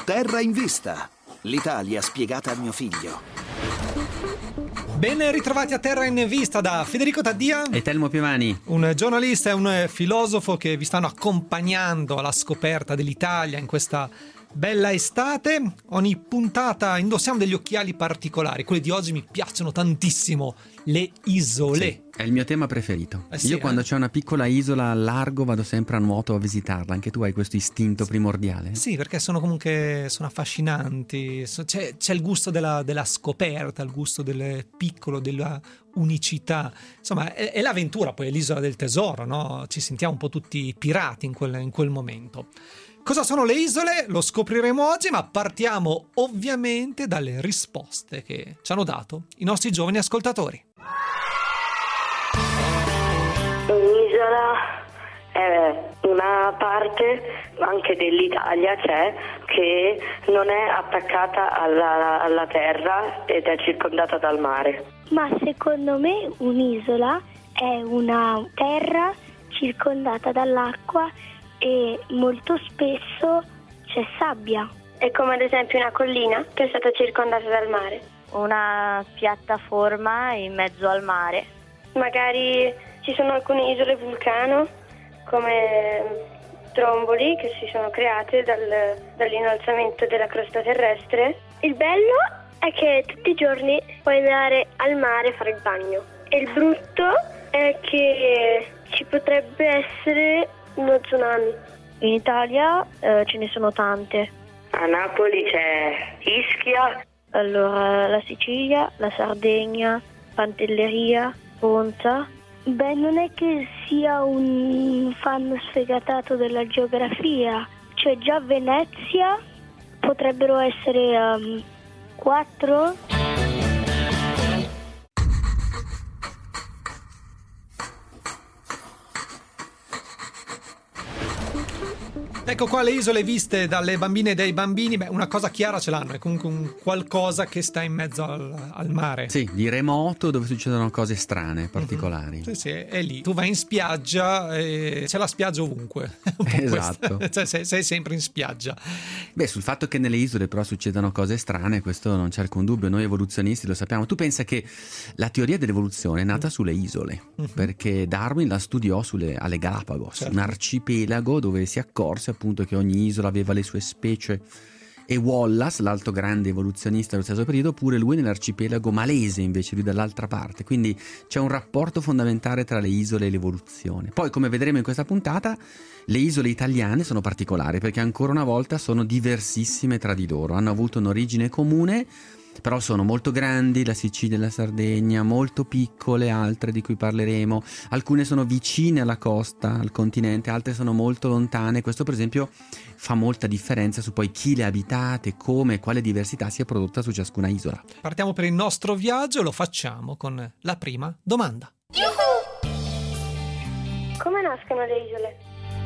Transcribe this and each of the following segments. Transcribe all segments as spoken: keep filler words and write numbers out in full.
Terra in Vista, l'Italia spiegata a mio figlio. Ben ritrovati a Terra in Vista da Federico Taddia e Telmo Piovani, un giornalista e un filosofo che vi stanno accompagnando alla scoperta dell'Italia in questa bella estate. Ogni puntata indossiamo degli occhiali particolari. Quelli di oggi mi piacciono tantissimo, le isole. Sì, è il mio tema preferito. Eh sì, Io quando eh? c'è una piccola isola al largo vado sempre a nuoto a visitarla. Anche tu hai questo istinto primordiale? Sì, perché sono comunque sono affascinanti. C'è, c'è il gusto della, della scoperta, il gusto del piccolo, della unicità. Insomma, è, è l'avventura, poi è l'isola del tesoro, no? Ci sentiamo un po' tutti pirati in quel, in quel momento. Cosa sono le isole? Lo scopriremo oggi, ma partiamo ovviamente dalle risposte che ci hanno dato i nostri giovani ascoltatori. Un'isola è una parte anche dell'Italia, c'è, che non è attaccata alla, alla terra ed è circondata dal mare. Ma secondo me un'isola è una terra circondata dall'acqua e molto spesso c'è sabbia. È come ad esempio una collina che è stata circondata dal mare. Una piattaforma in mezzo al mare. Magari ci sono alcune isole vulcano come Stromboli che si sono create dal, dall'innalzamento della crosta terrestre. Il bello è che tutti i giorni puoi andare al mare a fare il bagno. E il brutto è che ci potrebbe essere uno tsunami. In Italia eh, ce ne sono tante. A Napoli c'è Ischia. Allora, la Sicilia, la Sardegna, Pantelleria, Ponza. Beh, non è che sia un fan sfegatato della geografia. Cioè già Venezia potrebbero essere um, quattro. Ecco qua le isole viste dalle bambine e dai bambini. Beh, una cosa chiara ce l'hanno, è comunque un qualcosa che sta in mezzo al, al mare. Sì, di remoto dove succedono cose strane, particolari. Mm-hmm. Sì, sì, è lì. Tu vai in spiaggia e c'è la spiaggia ovunque. Esatto. Cioè, sei, sei sempre in spiaggia. Beh, sul fatto che nelle isole però succedano cose strane, questo non c'è alcun dubbio, noi evoluzionisti lo sappiamo. Tu pensa che la teoria dell'evoluzione è nata sulle isole, mm-hmm. perché Darwin la studiò sulle, alle Galapagos, certo. Un arcipelago dove si accorse appunto che ogni isola aveva le sue specie, e Wallace, l'altro grande evoluzionista dello stesso periodo, pure lui nell'arcipelago malese, invece lui dall'altra parte. Quindi c'è un rapporto fondamentale tra le isole e l'evoluzione. Poi, come vedremo in questa puntata, le isole italiane sono particolari perché ancora una volta sono diversissime tra di loro, hanno avuto un'origine comune, però sono molto grandi, la Sicilia e la Sardegna, molto piccole altre di cui parleremo, alcune sono vicine alla costa, al continente, altre sono molto lontane. Questo per esempio fa molta differenza su poi chi le ha abitate, come, quale diversità si è prodotta su ciascuna isola. Partiamo per il nostro viaggio e lo facciamo con la prima domanda. Come nascono le isole?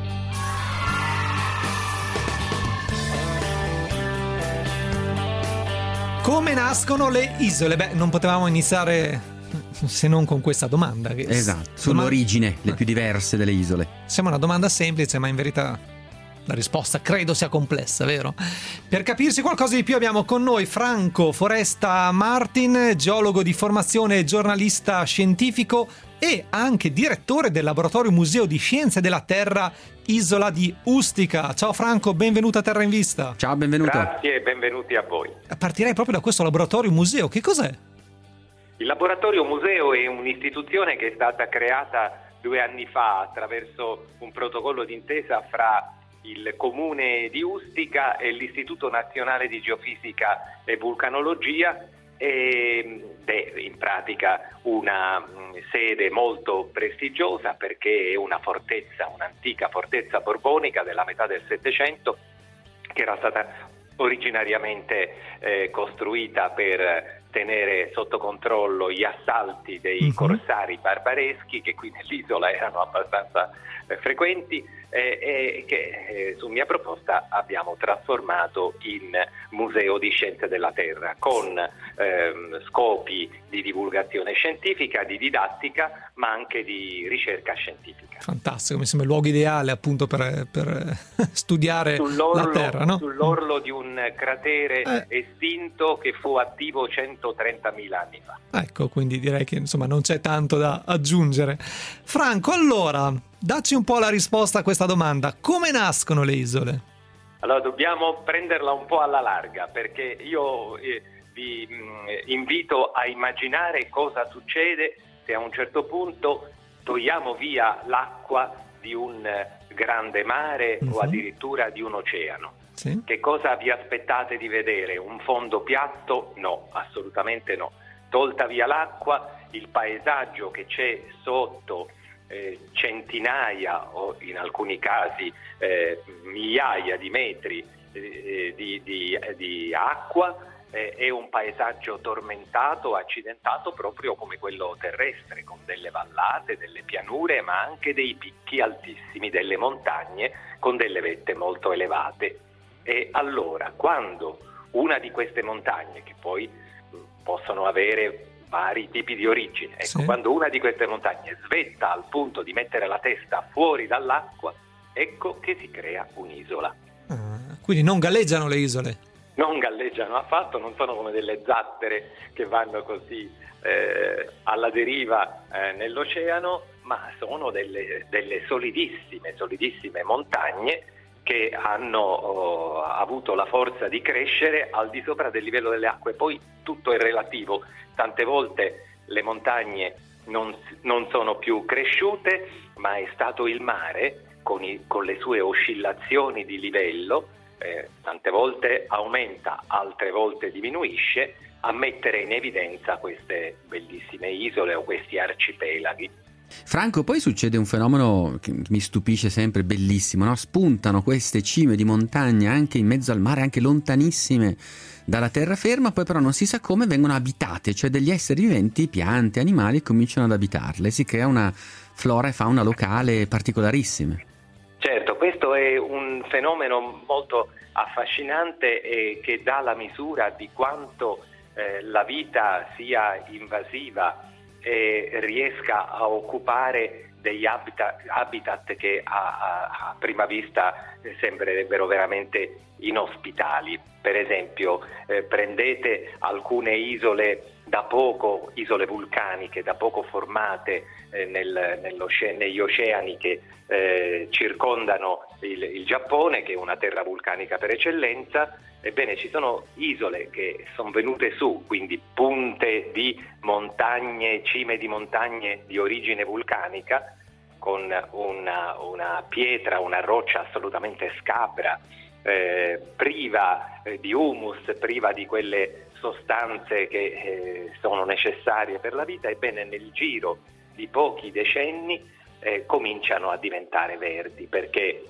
Come nascono le isole? Beh, non potevamo iniziare se non con questa domanda. Che esatto, sull'origine, le più diverse delle isole. Sembra una domanda semplice, ma in verità la risposta credo sia complessa, vero? Per capirci qualcosa di più abbiamo con noi Franco Foresta Martin, geologo di formazione, giornalista scientifico e anche direttore del Laboratorio Museo di Scienze della Terra Isola di Ustica. Ciao Franco, benvenuto a Terra in Vista. Ciao, benvenuto. Grazie e benvenuti a voi. Partirei proprio da questo Laboratorio Museo, che cos'è? Il Laboratorio Museo è un'istituzione che è stata creata due anni fa attraverso un protocollo d'intesa fra il Comune di Ustica e l'Istituto Nazionale di Geofisica e Vulcanologia, ed è in pratica una sede molto prestigiosa perché è una fortezza, un'antica fortezza borbonica della metà del Settecento che era stata originariamente eh, costruita per tenere sotto controllo gli assalti dei uh-huh. corsari barbareschi, che qui nell'isola erano abbastanza eh, frequenti, eh, e che eh, su mia proposta abbiamo trasformato in museo di scienze della Terra, con ehm, scopi di divulgazione scientifica, di didattica, ma anche di ricerca scientifica. Fantastico, mi sembra il luogo ideale appunto per, per studiare sull'orlo, la Terra, no? Sull'orlo di un cratere eh. estinto che fu attivo centotrentamila anni fa. Ecco, quindi direi che insomma non c'è tanto da aggiungere. Franco, allora, dacci un po' la risposta a questa domanda. Come nascono le isole? Allora, dobbiamo prenderla un po' alla larga, perché io eh, vi mh, invito a immaginare cosa succede se a un certo punto togliamo via l'acqua di un grande mare uh-huh. o addirittura di un oceano. Sì. Che cosa vi aspettate di vedere? Un fondo piatto? No, assolutamente no. Tolta via l'acqua, il paesaggio che c'è sotto eh, centinaia o in alcuni casi eh, migliaia di metri eh, di, di, di acqua eh, è un paesaggio tormentato, accidentato proprio come quello terrestre, con delle vallate, delle pianure, ma anche dei picchi altissimi, delle montagne con delle vette molto elevate. E allora, quando una di queste montagne, che poi possono avere vari tipi di origine, ecco, sì. quando una di queste montagne svetta al punto di mettere la testa fuori dall'acqua, ecco che si crea un'isola. Ah, quindi non galleggiano le isole? Non galleggiano affatto, non sono come delle zattere che vanno così eh, alla deriva eh, nell'oceano, ma sono delle, delle solidissime, solidissime montagne che hanno oh, avuto la forza di crescere al di sopra del livello delle acque. Poi tutto è relativo, tante volte le montagne non, non sono più cresciute, ma è stato il mare con, i, con le sue oscillazioni di livello, eh, tante volte aumenta, altre volte diminuisce, a mettere in evidenza queste bellissime isole o questi arcipelaghi. Franco, poi succede un fenomeno che mi stupisce sempre, bellissimo, no? Spuntano queste cime di montagna anche in mezzo al mare, anche lontanissime dalla terraferma, poi però non si sa come vengono abitate, cioè degli esseri viventi, piante, animali cominciano ad abitarle, si crea una flora e fauna locale particolarissime. Certo, questo è un fenomeno molto affascinante e che dà la misura di quanto eh, la vita sia invasiva e riesca a occupare degli habitat, habitat che a, a, a prima vista sembrerebbero veramente inospitali. Per esempio, eh, prendete alcune isole da poco, isole vulcaniche da poco formate eh, nel, negli oceani che eh, circondano il, il Giappone, che è una terra vulcanica per eccellenza. Ebbene, ci sono isole che sono venute su, quindi punte di montagne, cime di montagne di origine vulcanica, con una, una pietra, una roccia assolutamente scabra, eh, priva eh, di humus, priva di quelle sostanze che eh, sono necessarie per la vita. Ebbene, nel giro di pochi decenni eh, cominciano a diventare verdi, perché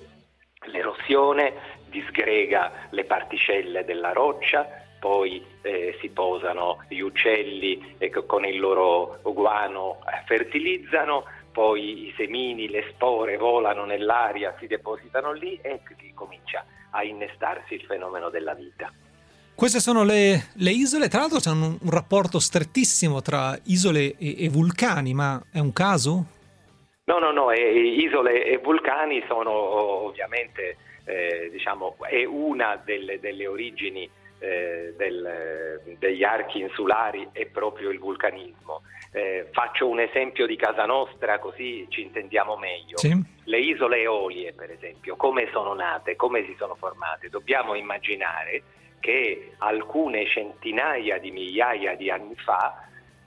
l'erosione disgrega le particelle della roccia, poi eh, si posano gli uccelli e con il loro guano eh, fertilizzano, poi i semini, le spore volano nell'aria, si depositano lì e comincia a innestarsi il fenomeno della vita. Queste sono le, le isole, tra l'altro c'è un, un rapporto strettissimo tra isole e, e vulcani, ma è un caso? No, no, no, e, isole e vulcani sono ovviamente, eh, diciamo, è una delle, delle origini eh, del, degli archi insulari, è proprio il vulcanismo. Eh, faccio un esempio di casa nostra così ci intendiamo meglio. Sì. Le isole Eolie, per esempio, come sono nate, come si sono formate? Dobbiamo immaginare che alcune centinaia di migliaia di anni fa,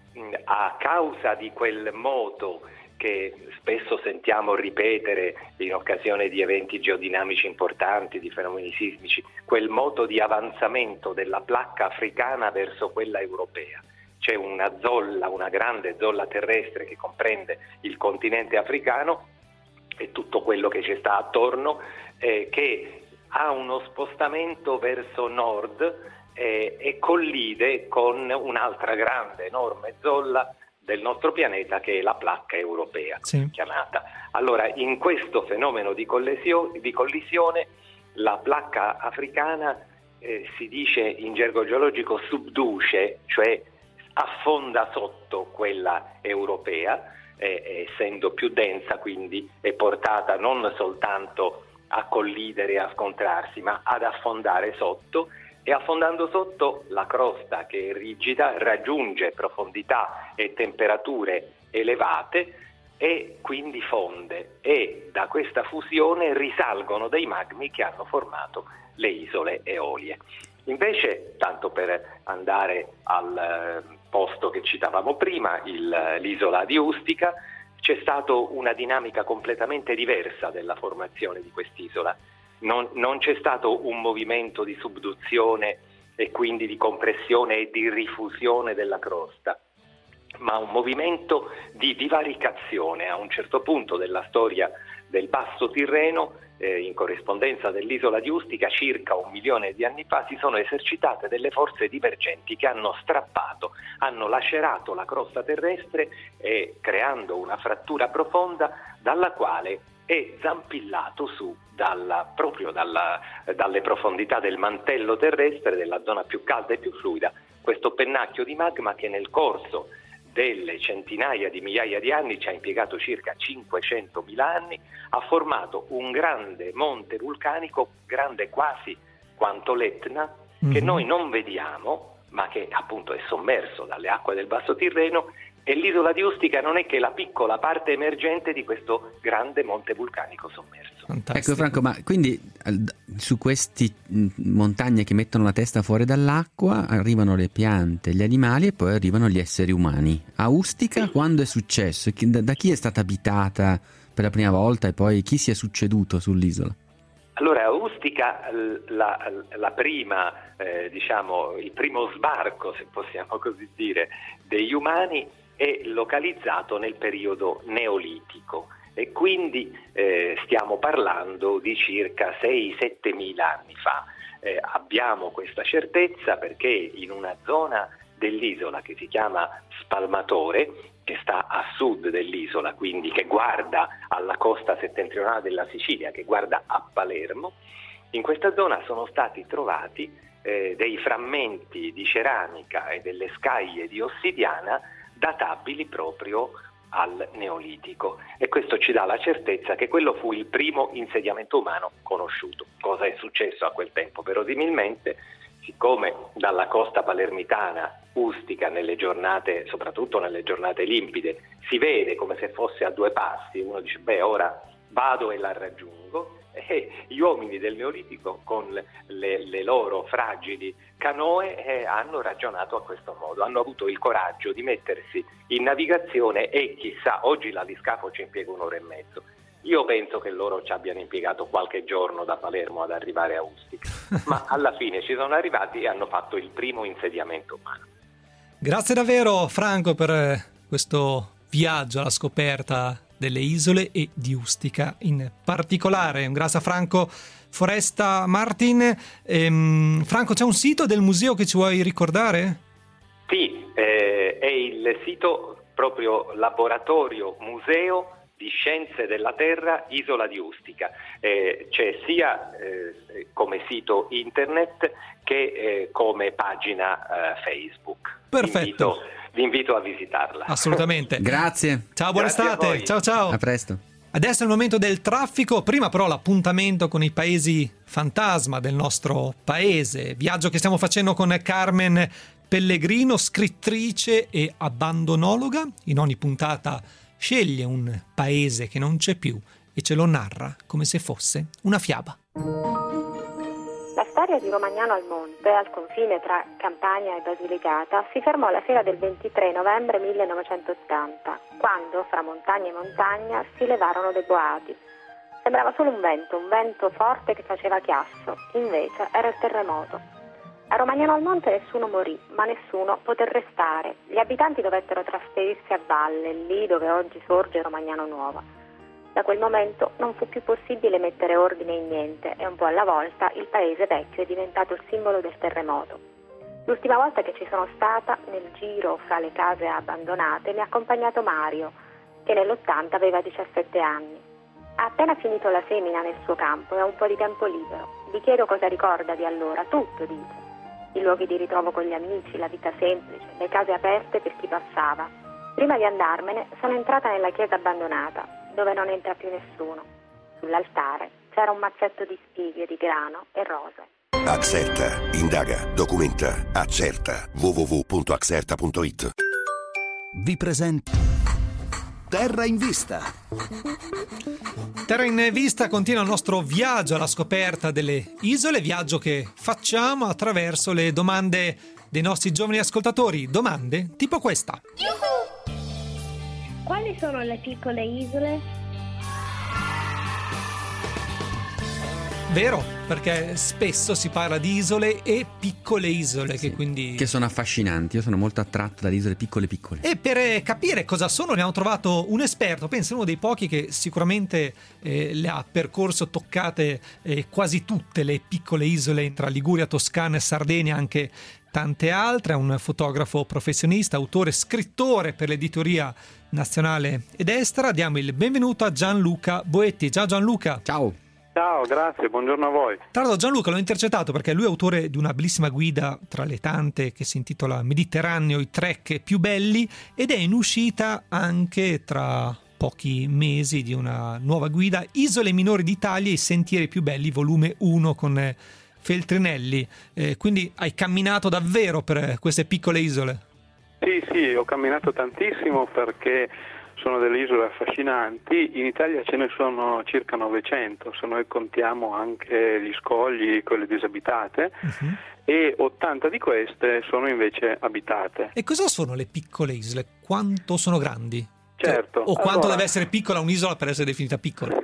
a causa di quel moto che spesso sentiamo ripetere in occasione di eventi geodinamici importanti, di fenomeni sismici, quel moto di avanzamento della placca africana verso quella europea. C'è una zolla, una grande zolla terrestre che comprende il continente africano e tutto quello che ci sta attorno, eh, che ha uno spostamento verso nord eh, e collide con un'altra grande, enorme zolla del nostro pianeta, che è la placca europea, sì. chiamata. Allora, in questo fenomeno di, collesio- di collisione, la placca africana eh, si dice in gergo geologico subduce, cioè affonda sotto quella europea, eh, essendo più densa, quindi è portata non soltanto a collidere e a scontrarsi, ma ad affondare sotto, e affondando sotto la crosta, che è rigida, raggiunge profondità e temperature elevate e quindi fonde, e da questa fusione risalgono dei magmi che hanno formato le isole Eolie. Invece, tanto per andare al posto che citavamo prima, il, l'isola di Ustica, c'è stata una dinamica completamente diversa della formazione di quest'isola. Non, non c'è stato un movimento di subduzione e quindi di compressione e di rifusione della crosta, ma un movimento di divaricazione. A un certo punto della storia del Basso Tirreno, eh, in corrispondenza dell'isola di Ustica, circa un milione di anni fa, si sono esercitate delle forze divergenti che hanno strappato, hanno lacerato la crosta terrestre, e creando una frattura profonda dalla quale è zampillato su dalla, proprio dalla, dalle profondità del mantello terrestre, della zona più calda e più fluida, questo pennacchio di magma che nel corso delle centinaia di migliaia di anni, ci ha impiegato circa cinquecentomila anni, ha formato un grande monte vulcanico, grande quasi quanto l'Etna, mm-hmm. che noi non vediamo, ma che appunto è sommerso dalle acque del Basso Tirreno, e l'isola di Ustica non è che la piccola parte emergente di questo grande monte vulcanico sommerso. Fantastico. Ecco Franco, ma quindi su queste montagne che mettono la testa fuori dall'acqua arrivano le piante, gli animali, e poi arrivano gli esseri umani. A Ustica, sì. quando è successo? Da chi è stata abitata per la prima volta, e poi chi si è succeduto sull'isola? Allora, a Ustica la, la prima, eh, diciamo, il primo sbarco, se possiamo così dire, degli umani è localizzato nel periodo neolitico, e quindi eh, stiamo parlando di circa sei sette mila anni fa. Eh, abbiamo questa certezza perché in una zona dell'isola che si chiama Spalmatore, che sta a sud dell'isola, quindi che guarda alla costa settentrionale della Sicilia, che guarda a Palermo, in questa zona sono stati trovati eh, dei frammenti di ceramica e delle scaglie di ossidiana databili proprio al Neolitico, e questo ci dà la certezza che quello fu il primo insediamento umano conosciuto. Cosa è successo a quel tempo? Verosimilmente, siccome dalla costa palermitana Ustica, nelle giornate, soprattutto nelle giornate limpide, si vede come se fosse a due passi, uno dice beh ora vado e la raggiungo, e gli uomini del Neolitico con le, le loro fragili canoe eh, hanno ragionato a questo modo, hanno avuto il coraggio di mettersi in navigazione, e chissà, oggi l'aliscafo ci impiega un'ora e mezzo. Io penso che loro ci abbiano impiegato qualche giorno da Palermo ad arrivare a Ustica, ma alla fine ci sono arrivati e hanno fatto il primo insediamento umano. Grazie davvero Franco per questo viaggio alla scoperta delle isole e di Ustica in particolare. Grazie a Franco Foresta Martin. Ehm, Franco, c'è un sito del museo che ci vuoi ricordare? Sì, eh, è il sito proprio Laboratorio Museo di Scienze della Terra Isola di Ustica. Eh, c'è sia eh, come sito internet che eh, come pagina eh, Facebook. Perfetto. Vi invito, vi invito a visitarla. Assolutamente. Grazie. Ciao, buona Grazie estate. Ciao ciao. A presto. Adesso è il momento del traffico, prima però l'appuntamento con i paesi fantasma del nostro paese, viaggio che stiamo facendo con Carmen Pellegrino, scrittrice e abbandonologa. In ogni puntata sceglie un paese che non c'è più e ce lo narra come se fosse una fiaba. La storia di Romagnano al Monte, al confine tra Campania e Basilicata, si fermò la sera del ventitré novembre millenovecentottanta, quando, fra montagna e montagna, si levarono dei boati. Sembrava solo un vento, un vento forte che faceva chiasso, invece era il terremoto. A Romagnano al Monte nessuno morì, ma nessuno poté restare. Gli abitanti dovettero trasferirsi a valle, lì dove oggi sorge Romagnano Nuova. Da quel momento non fu più possibile mettere ordine in niente e un po' alla volta il paese vecchio è diventato il simbolo del terremoto. L'ultima volta che ci sono stata, nel giro fra le case abbandonate, mi ha accompagnato Mario, che nell'ottanta aveva diciassette anni. Ha appena finito la semina nel suo campo e ha un po' di tempo libero. Gli chiedo cosa ricorda di allora, tutto dice. I luoghi di ritrovo con gli amici, la vita semplice, le case aperte per chi passava. Prima di andarmene sono entrata nella chiesa abbandonata, dove non entra più nessuno. Sull'altare c'era un mazzetto di spighe, di grano e rose. Axerta, indaga, documenta, accerta. w w w punto axerta punto it. Vi presento Terra in Vista. Terra in Vista continua il nostro viaggio alla scoperta delle isole, viaggio che facciamo attraverso le domande dei nostri giovani ascoltatori, domande tipo questa. Quali sono le piccole isole? Vero, perché spesso si parla di isole e piccole isole, sì, che quindi... che sono affascinanti. Io sono molto attratto dalle isole piccole piccole. E per capire cosa sono abbiamo trovato un esperto, penso uno dei pochi che sicuramente eh, le ha percorso, toccate eh, quasi tutte le piccole isole tra Liguria, Toscana e Sardegna, anche tante altre. È un fotografo professionista, autore, scrittore per l'editoria nazionale ed estera. Diamo il benvenuto a Gianluca Boetti. Ciao Gianluca. Ciao. Ciao, grazie, buongiorno a voi. Tra l'altro Gianluca l'ho intercettato perché lui è autore di una bellissima guida tra le tante che si intitola Mediterraneo, i trek più belli, ed è in uscita anche tra pochi mesi di una nuova guida, Isole minori d'Italia, i sentieri più belli, volume uno con Feltrinelli. Eh, quindi hai camminato davvero per queste piccole isole? Sì, sì, ho camminato tantissimo perché sono delle isole affascinanti. In Italia ce ne sono circa novecento, se noi contiamo anche gli scogli, quelle disabitate, uh-huh. e ottanta di queste sono invece abitate. E cosa sono le piccole isole? Quanto sono grandi? Certo. Cioè, o quanto allora... deve essere piccola un'isola per essere definita piccola?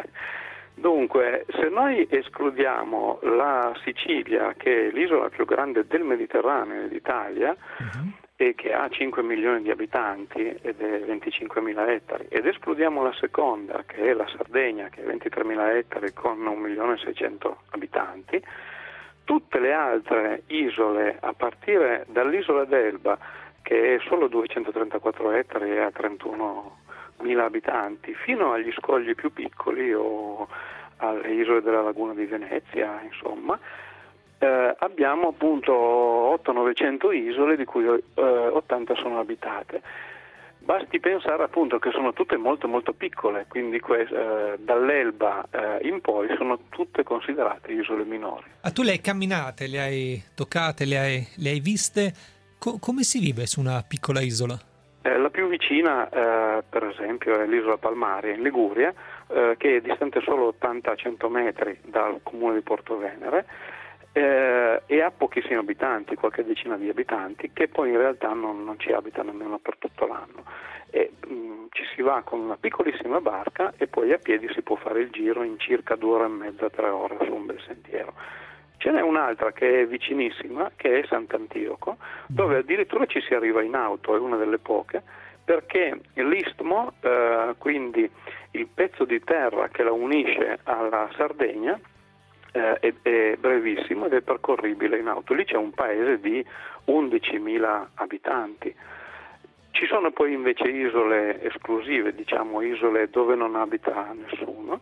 Dunque, se noi escludiamo la Sicilia, che è l'isola più grande del Mediterraneo d'Italia, uh-huh. e che ha cinque milioni di abitanti ed è venticinquemila ettari, ed escludiamo la seconda, che è la Sardegna, che è ventitremila ettari con un milione e seicento abitanti, tutte le altre isole, a partire dall'isola d'Elba, che è solo duecentotrentaquattro ettari e ha trentunomila abitanti, fino agli scogli più piccoli o alle isole della laguna di Venezia, insomma, Eh, abbiamo appunto ottocento novecento isole, di cui eh, ottanta sono abitate. Basti pensare appunto che sono tutte molto molto piccole, quindi que- eh, dall'Elba eh, in poi sono tutte considerate isole minori. Ah, tu le hai camminate, le hai toccate, le hai, le hai viste. Co- come si vive su una piccola isola? Eh, la più vicina eh, per esempio è l'isola Palmaria in Liguria, eh, che è distante solo ottanta cento metri dal comune di Porto Venere. Eh, e ha pochissimi abitanti, qualche decina di abitanti, che poi in realtà non, non ci abitano nemmeno per tutto l'anno. E, mh, ci si va con una piccolissima barca e poi a piedi si può fare il giro in circa due ore e mezza, tre ore su un bel sentiero. Ce n'è un'altra che è vicinissima, che è Sant'Antioco, dove addirittura ci si arriva in auto, è una delle poche, perché l'istmo, eh, quindi il pezzo di terra che la unisce alla Sardegna, Eh, è, è brevissimo ed è percorribile in auto. Lì c'è un paese di undicimila abitanti. Ci sono poi invece isole esclusive, diciamo isole dove non abita nessuno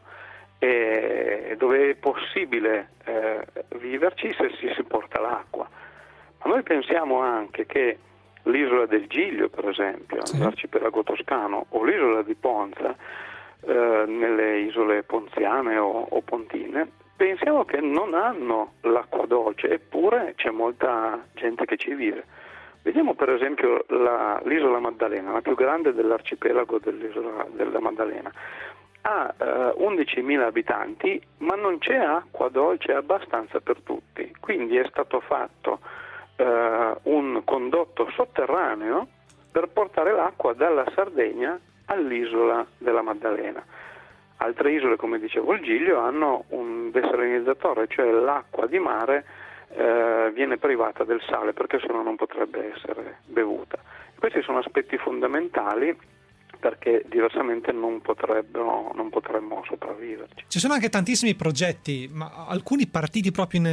e dove è possibile eh, viverci se si, si porta l'acqua. Ma noi pensiamo anche che l'isola del Giglio, per esempio, sì. l'arcipelago toscano, o l'isola di Ponza, eh, nelle isole ponziane o, o pontine, pensiamo che non hanno l'acqua dolce, eppure c'è molta gente che ci vive. Vediamo per esempio la, l'isola Maddalena, la più grande dell'arcipelago dell'isola della Maddalena. Ha eh, undicimila abitanti, ma non c'è acqua dolce abbastanza per tutti. Quindi è stato fatto eh, un condotto sotterraneo per portare l'acqua dalla Sardegna all'isola della Maddalena. Altre isole, come dicevo il Giglio, hanno un desalinizzatore, cioè l'acqua di mare eh, viene privata del sale perché sennò non potrebbe essere bevuta. Questi sono aspetti fondamentali perché diversamente non potrebbero, non potremmo sopravviverci. Ci sono anche tantissimi progetti, ma alcuni partiti proprio in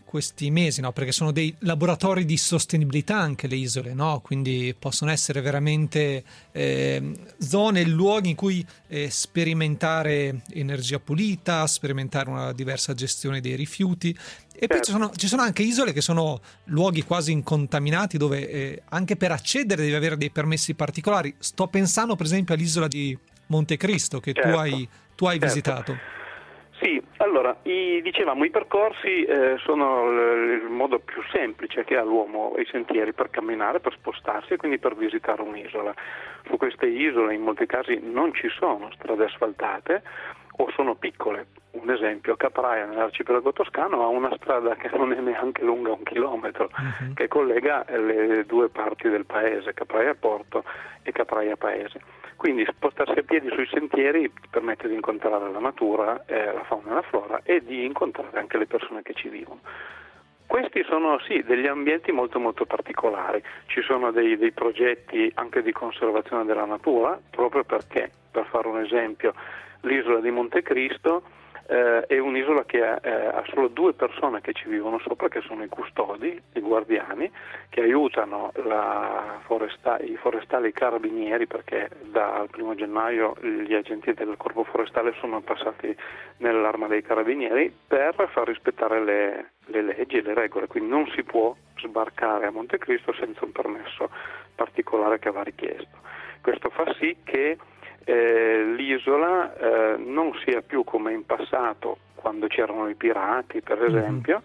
questi mesi, no? Perché sono dei laboratori di sostenibilità anche le isole, no? Quindi possono essere veramente eh, zone, luoghi in cui eh, sperimentare energia pulita, sperimentare una diversa gestione dei rifiuti. E poi ci sono, ci sono anche isole che sono luoghi quasi incontaminati, dove eh, anche per accedere devi avere dei permessi particolari. Sto pensando per esempio all'isola di Montecristo che certo. tu hai, tu hai certo. visitato. Sì, allora, i, dicevamo, i percorsi eh, sono l- il modo più semplice che ha l'uomo, i sentieri per camminare, per spostarsi e quindi per visitare un'isola. Su queste isole in molti casi non ci sono strade asfaltate o sono piccole. Un esempio, Capraia nell'arcipelago toscano ha una strada che non è neanche lunga un chilometro, uh-huh. che collega le due parti del paese, Capraia Porto e Capraia Paese. Quindi spostarsi a piedi sui sentieri permette di incontrare la natura, eh, la fauna e la flora e di incontrare anche le persone che ci vivono. Questi sono sì degli ambienti molto molto particolari, ci sono dei, dei progetti anche di conservazione della natura, proprio perché, per fare un esempio, l'isola di Montecristo eh, è un'isola che ha, eh, ha solo due persone che ci vivono sopra, che sono i custodi, i guardiani, che aiutano la foresta- i forestali carabinieri, perché dal primo gennaio gli agenti del corpo forestale sono passati nell'arma dei carabinieri per far rispettare le, le leggi e le regole, quindi non si può sbarcare a Montecristo senza un permesso particolare che va richiesto. Questo fa sì che Eh, l'isola eh, non sia più come in passato, quando c'erano i pirati per esempio,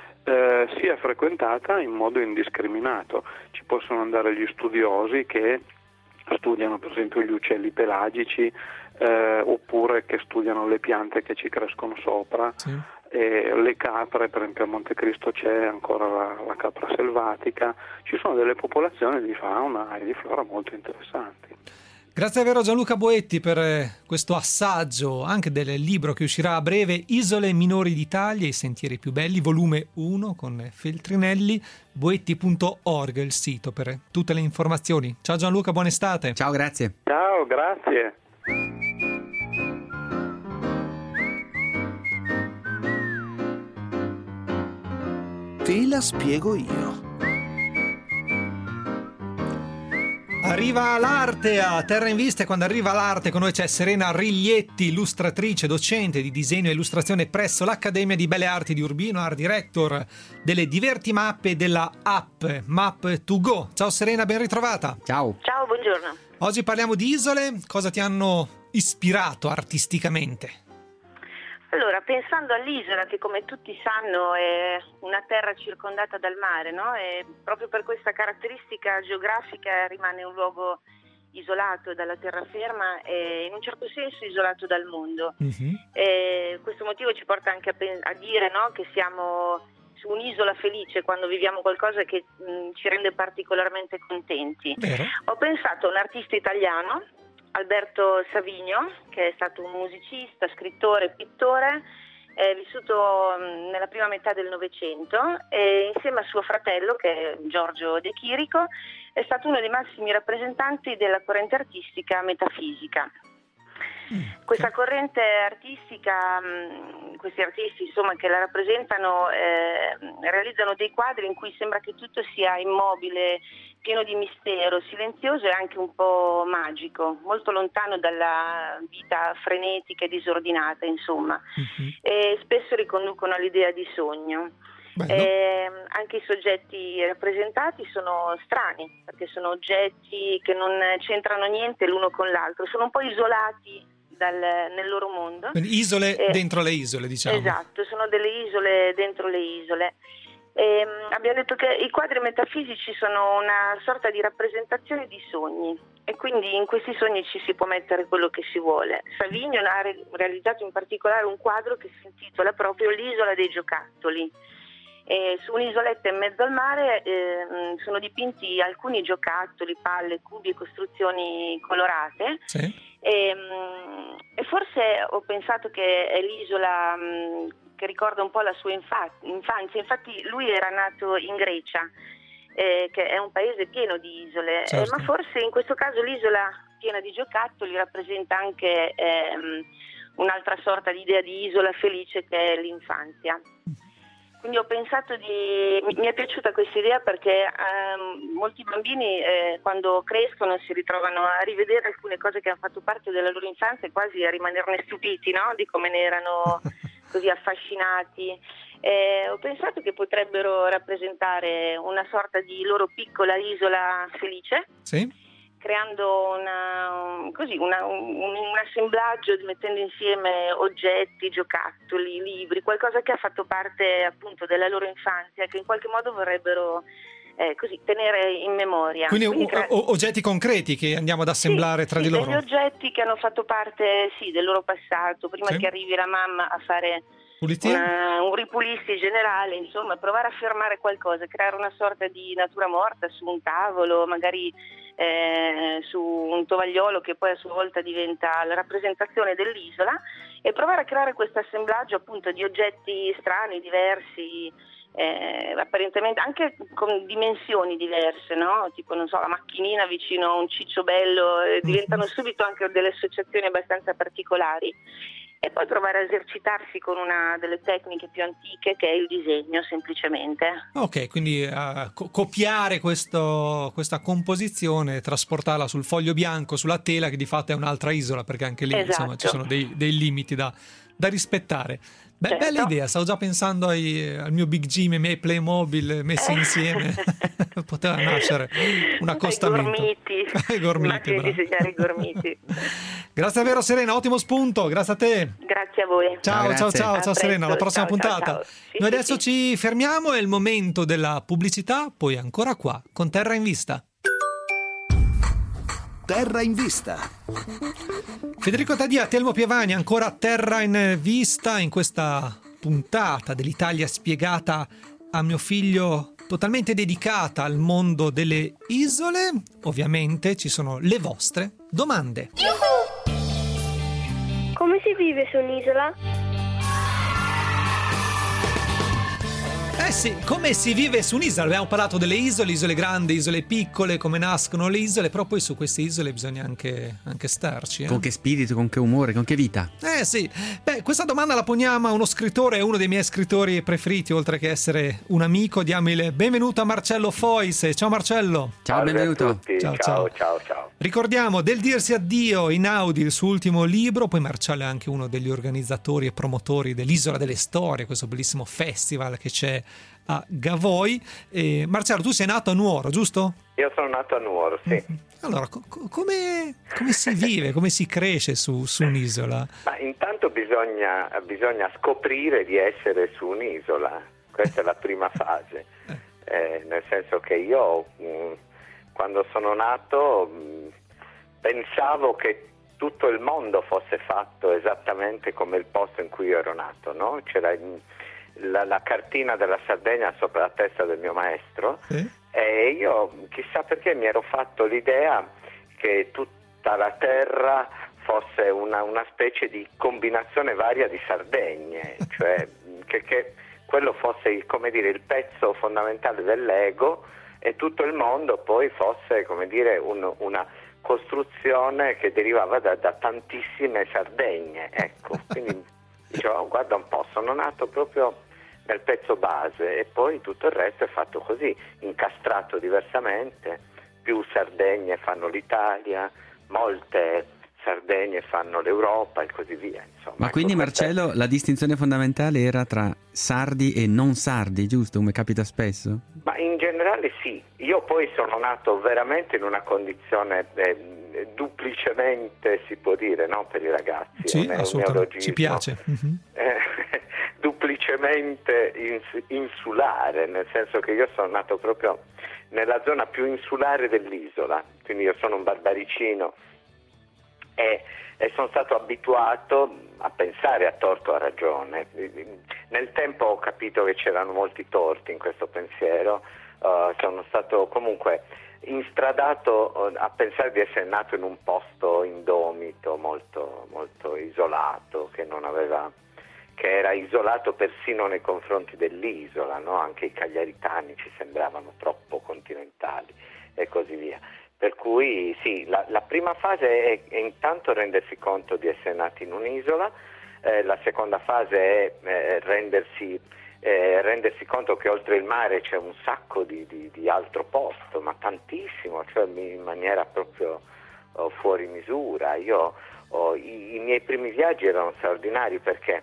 eh, sia frequentata in modo indiscriminato. Ci possono andare gli studiosi che studiano per esempio gli uccelli pelagici eh, oppure che studiano le piante che ci crescono sopra, sì. e le capre, per esempio a Montecristo c'è ancora la, la capra selvatica, ci sono delle popolazioni di fauna e di flora molto interessanti. Grazie davvero Gianluca Boetti per questo assaggio anche del libro che uscirà a breve, Isole minori d'Italia, i sentieri più belli, volume uno con Feltrinelli, boetti punto org è il sito per tutte le informazioni. Ciao Gianluca, buona estate. Ciao, grazie. Ciao, grazie. Te la spiego io. Arriva l'arte a Terra in Vista e quando arriva l'arte con noi c'è Serena Riglietti, illustratrice, docente di disegno e illustrazione presso l'Accademia di Belle Arti di Urbino, art director delle Divertimappe e della app Map to Go. Ciao Serena, ben ritrovata. Ciao. Ciao, buongiorno. Oggi parliamo di isole, cosa ti hanno ispirato artisticamente? Allora, pensando all'isola, che come tutti sanno è una terra circondata dal mare, no? E proprio per questa caratteristica geografica rimane un luogo isolato dalla terraferma e in un certo senso isolato dal mondo. Uh-huh. E questo motivo ci porta anche a, pen- a dire, no, che siamo su un'isola felice quando viviamo qualcosa che mh, ci rende particolarmente contenti. Vero. Ho pensato a un artista italiano, Alberto Savigno, che è stato un musicista, scrittore, pittore, è vissuto nella prima metà del Novecento e insieme a suo fratello, che è Giorgio De Chirico, è stato uno dei massimi rappresentanti della corrente artistica metafisica. Questa corrente artistica, questi artisti insomma che la rappresentano, eh, realizzano dei quadri in cui sembra che tutto sia immobile, pieno di mistero, silenzioso e anche un po' magico, molto lontano dalla vita frenetica e disordinata, insomma. Uh-huh. E spesso riconducono all'idea di sogno. Eh, anche i soggetti rappresentati sono strani, perché sono oggetti che non c'entrano niente l'uno con l'altro, sono un po' isolati dal, nel loro mondo. Quindi isole eh, dentro le isole, diciamo. Esatto, sono delle isole dentro le isole. Eh, abbiamo detto che i quadri metafisici sono una sorta di rappresentazione di sogni e quindi in questi sogni ci si può mettere quello che si vuole. Savigno ha re- realizzato in particolare un quadro che si intitola proprio L'isola dei giocattoli. E su un'isoletta in mezzo al mare eh, sono dipinti alcuni giocattoli, palle, cubi e costruzioni colorate. Sì. E, e forse ho pensato che è l'isola mh, che ricorda un po' la sua infa- infanzia. Infatti lui era nato in Grecia, eh, che è un paese pieno di isole, certo. eh, ma forse in questo caso l'isola piena di giocattoli rappresenta anche eh, un'altra sorta di idea di isola felice che è l'infanzia. Quindi ho pensato di... mi è piaciuta questa idea perché ehm, molti bambini eh, quando crescono si ritrovano a rivedere alcune cose che hanno fatto parte della loro infanzia e quasi a rimanerne stupiti, no? Di come ne erano così affascinati. Eh, ho pensato che potrebbero rappresentare una sorta di loro piccola isola felice. Sì. Creando una, così, una, un, un assemblaggio, mettendo insieme oggetti, giocattoli, libri, qualcosa che ha fatto parte appunto della loro infanzia, che in qualche modo vorrebbero eh, così tenere in memoria. Quindi, Quindi crea... o- oggetti concreti che andiamo ad assemblare sì, tra sì, di loro. Degli oggetti che hanno fatto parte sì, del loro passato, prima sì. che arrivi la mamma a fare una, un ripulissi generale, insomma, provare a fermare qualcosa, creare una sorta di natura morta su un tavolo, magari Eh, su un tovagliolo che poi a sua volta diventa la rappresentazione dell'isola, e provare a creare questo assemblaggio appunto di oggetti strani, diversi, eh, apparentemente anche con dimensioni diverse, no? Tipo, non so, la macchinina vicino a un ciccio bello, eh, diventano subito anche delle associazioni abbastanza particolari. E poi provare a esercitarsi con una delle tecniche più antiche, che è il disegno, semplicemente. Ok, quindi uh, co- copiare questo, questa composizione, trasportarla sul foglio bianco, sulla tela, che di fatto è un'altra isola, perché anche lì Esatto. insomma ci sono dei, dei limiti da, da rispettare. Beh, Certo. Bella idea, stavo già pensando ai, al mio Big Jim e ai miei Playmobil messi insieme. Poteva nascere un accostamento. I gormiti. I gormiti, Immagini disegnare i gormiti. Grazie davvero Serena, ottimo spunto, grazie a te. Grazie a voi. Ciao, ciao, ciao, A ciao Serena, alla presto. prossima Ciao, ciao, puntata. ciao. Sì, Noi sì, adesso sì. ci fermiamo, è il momento della pubblicità, poi ancora qua, con Terra in Vista. Terra in Vista. Federico Taddia, Telmo Pievani, ancora Terra in Vista in questa puntata dell'Italia spiegata a mio figlio, totalmente dedicata al mondo delle isole. Ovviamente ci sono le vostre domande. Come si vive su un'isola? Eh sì, come si vive su un'isola? Abbiamo parlato delle isole, isole grandi, isole piccole, come nascono le isole, però poi su queste isole bisogna anche, anche starci. Eh? Con che spirito, con che umore, con che vita? Eh sì, beh, questa domanda la poniamo a uno scrittore, uno dei miei scrittori preferiti, oltre che essere un amico. Diamo il benvenuto a Marcello Fois. Ciao Marcello. Ciao, Salve benvenuto. a tutti. Ciao, Ciao, ciao. ciao, ciao. Ricordiamo Del dirsi addio in Audi, il suo ultimo libro. Poi Marcello è anche uno degli organizzatori e promotori dell'Isola delle Storie, questo bellissimo festival che c'è a Gavoi. E Marcello, tu sei nato a Nuoro, giusto? Io sono nato a Nuoro, sì. Allora, co- come, come si vive, come si cresce su, su un'isola? Ma intanto bisogna, bisogna scoprire di essere su un'isola, questa è la prima fase, eh, nel senso che io mh, quando sono nato mh, pensavo che tutto il mondo fosse fatto esattamente come il posto in cui io ero nato, no? C'era in, La, la cartina della Sardegna sopra la testa del mio maestro, sì. E io chissà perché mi ero fatto l'idea che tutta la terra fosse una, una specie di combinazione varia di Sardegne, cioè che, che quello fosse il, come dire, il pezzo fondamentale dell'ego e tutto il mondo poi fosse, come dire, un, una costruzione che derivava da, da tantissime Sardegne, ecco. Quindi dicevo, oh, guarda un po', sono nato proprio nel pezzo base e poi tutto il resto è fatto così, incastrato diversamente, più Sardegne fanno l'Italia, molte Sardegne fanno l'Europa e così via. Insomma. Ma quindi ecco, Marcello, questa... la distinzione fondamentale era tra sardi e non sardi, giusto? Come capita spesso? Ma in generale sì, io poi sono nato veramente in una condizione eh, duplicemente, si può dire, no? Per i ragazzi. Sì, assolutamente, ci piace. Mm-hmm. Eh, duplicemente ins- insulare, nel senso che io sono nato proprio nella zona più insulare dell'isola, quindi io sono un barbaricino e, e sono stato abituato a pensare a torto o a ragione. Nel tempo ho capito che c'erano molti torti in questo pensiero, uh, sono stato comunque instradato a pensare di essere nato in un posto indomito, molto, molto isolato, che non aveva che era isolato persino nei confronti dell'isola, no? Anche i cagliaritani ci sembravano troppo continentali e così via. Per cui sì, la, la prima fase è, è intanto rendersi conto di essere nati in un'isola, eh, la seconda fase è eh, rendersi eh, rendersi conto che oltre il mare c'è un sacco di, di, di altro posto, ma tantissimo, cioè in maniera proprio oh, fuori misura. Io oh, i, i miei primi viaggi erano straordinari perché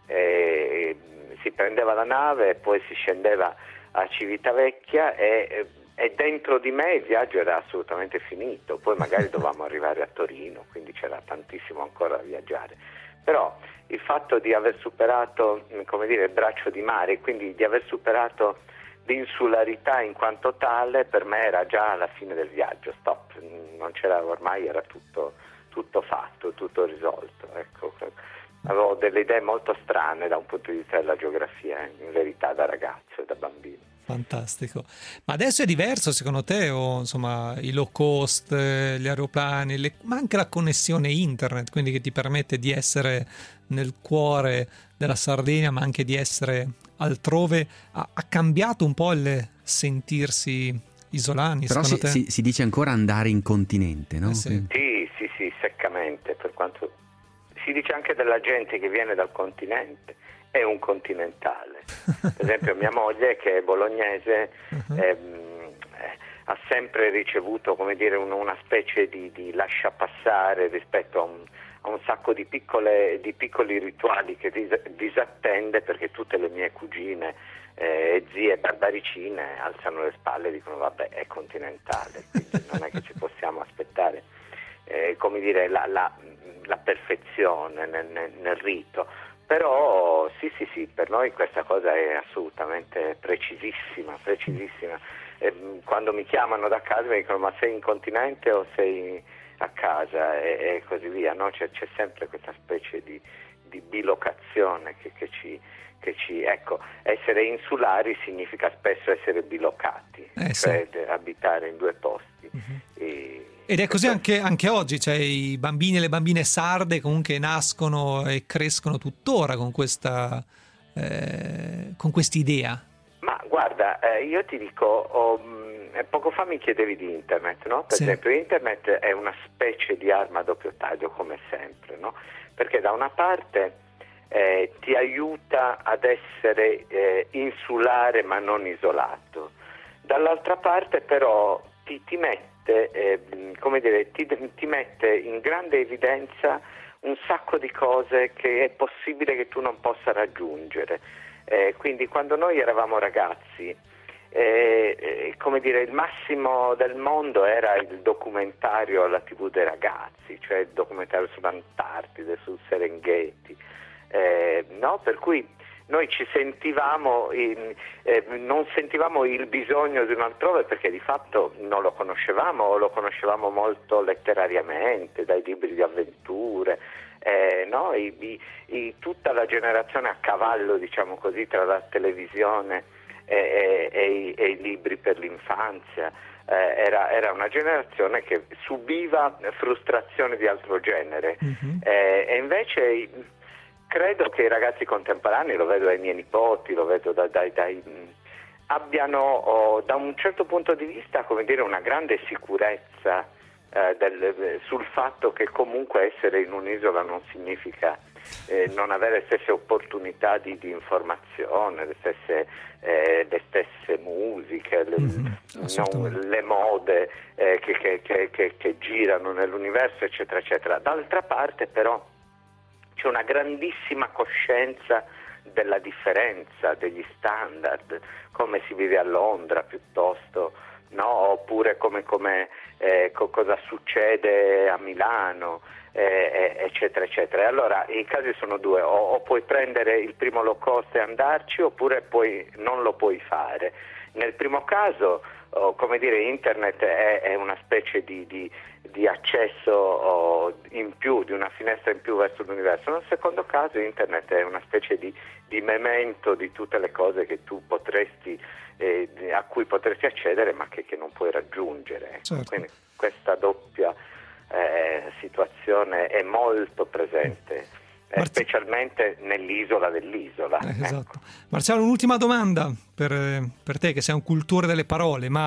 eh, si prendeva la nave e poi si scendeva a Civitavecchia e, e dentro di me il viaggio era assolutamente finito, poi magari dovevamo arrivare a Torino, quindi c'era tantissimo ancora da viaggiare, però il fatto di aver superato, come dire, il braccio di mare, quindi di aver superato l'insularità in quanto tale, per me era già la fine del viaggio, stop, non c'era ormai, era tutto, tutto fatto, tutto risolto, ecco. Avevo delle idee molto strane da un punto di vista della geografia, in verità, da ragazzo e da bambino. Fantastico. Ma adesso è diverso secondo te? O insomma i low cost, gli aeroplani, le... ma anche la connessione internet, quindi che ti permette di essere nel cuore della Sardegna, ma anche di essere altrove, ha, ha cambiato un po' il sentirsi isolani? Però si, te? si, si dice ancora andare in continente, no? Eh sì. sì, sì, sì, seccamente, per quanto si dice anche della gente che viene dal continente, è un continentale. Per esempio mia moglie, che è bolognese, uh-huh. ehm, eh, ha sempre ricevuto, come dire, un, una specie di, di lasciapassare rispetto a un, a un sacco di, piccole, di piccoli rituali che dis, disattende, perché tutte le mie cugine e eh, zie barbaricine alzano le spalle e dicono vabbè, è continentale, quindi non è che ci possiamo aspettare eh, come dire la, la, la perfezione nel, nel, nel rito. Però sì sì sì, per noi questa cosa è assolutamente precisissima, precisissima. E, quando mi chiamano da casa mi dicono ma sei in continente o sei a casa e, e così via, no? C'è, c'è sempre questa specie di, di bilocazione che, che ci che ci ecco, essere insulari significa spesso essere bilocati, eh, cioè sì. abitare in due posti. Uh-huh. E, Ed è così anche, anche oggi, cioè i bambini e le bambine sarde comunque nascono e crescono tuttora con questa eh, con quest'idea. Ma guarda, eh, io ti dico, oh, mh, poco fa mi chiedevi di internet, no? Per sì. esempio internet è una specie di arma a doppio taglio come sempre, no? Perché da una parte eh, ti aiuta ad essere eh, insulare ma non isolato, dall'altra parte però ti, ti mette Eh, come dire, ti, ti mette in grande evidenza un sacco di cose che è possibile che tu non possa raggiungere. Eh, quindi quando noi eravamo ragazzi, eh, eh, come dire, il massimo del mondo era il documentario alla tivù dei ragazzi, cioè il documentario sull'Antartide, sul Serengeti, eh, no? Per cui noi ci sentivamo, in, eh, non sentivamo il bisogno di un altrove perché di fatto non lo conoscevamo o lo conoscevamo molto letterariamente, dai libri di avventure, eh, no? I, i, i, tutta la generazione a cavallo, diciamo così, tra la televisione e, e, e, i, e i libri per l'infanzia, eh, era, era una generazione che subiva frustrazioni di altro genere, mm-hmm. eh, e invece credo che i ragazzi contemporanei, lo vedo dai miei nipoti, lo vedo dai, dai, dai abbiano oh, da un certo punto di vista, come dire, una grande sicurezza eh, del, sul fatto che comunque essere in un'isola non significa eh, non avere le stesse opportunità di, di informazione, le stesse, eh, le stesse musiche, le, mm-hmm, non, le mode eh, che, che, che, che, che girano nell'universo, eccetera, eccetera. D'altra parte però c'è una grandissima coscienza della differenza, degli standard, come si vive a Londra piuttosto, no? Oppure come, come eh, co- cosa succede a Milano, eh, eccetera, eccetera. E allora i casi sono due, o, o puoi prendere il primo low cost e andarci, oppure poi non lo puoi fare. Nel primo caso, oh, come dire, internet è, è una specie di, di, di accesso oh, in più, di una finestra in più verso l'universo. Nel secondo caso internet è una specie di, di memento di tutte le cose che tu potresti, eh, a cui potresti accedere ma che, che non puoi raggiungere. Certo. Quindi questa doppia eh, situazione è molto presente. Eh, specialmente nell'isola dell'isola. Eh, esatto. Ecco. Marcello, un'ultima domanda per, per te che sei un cultore delle parole, ma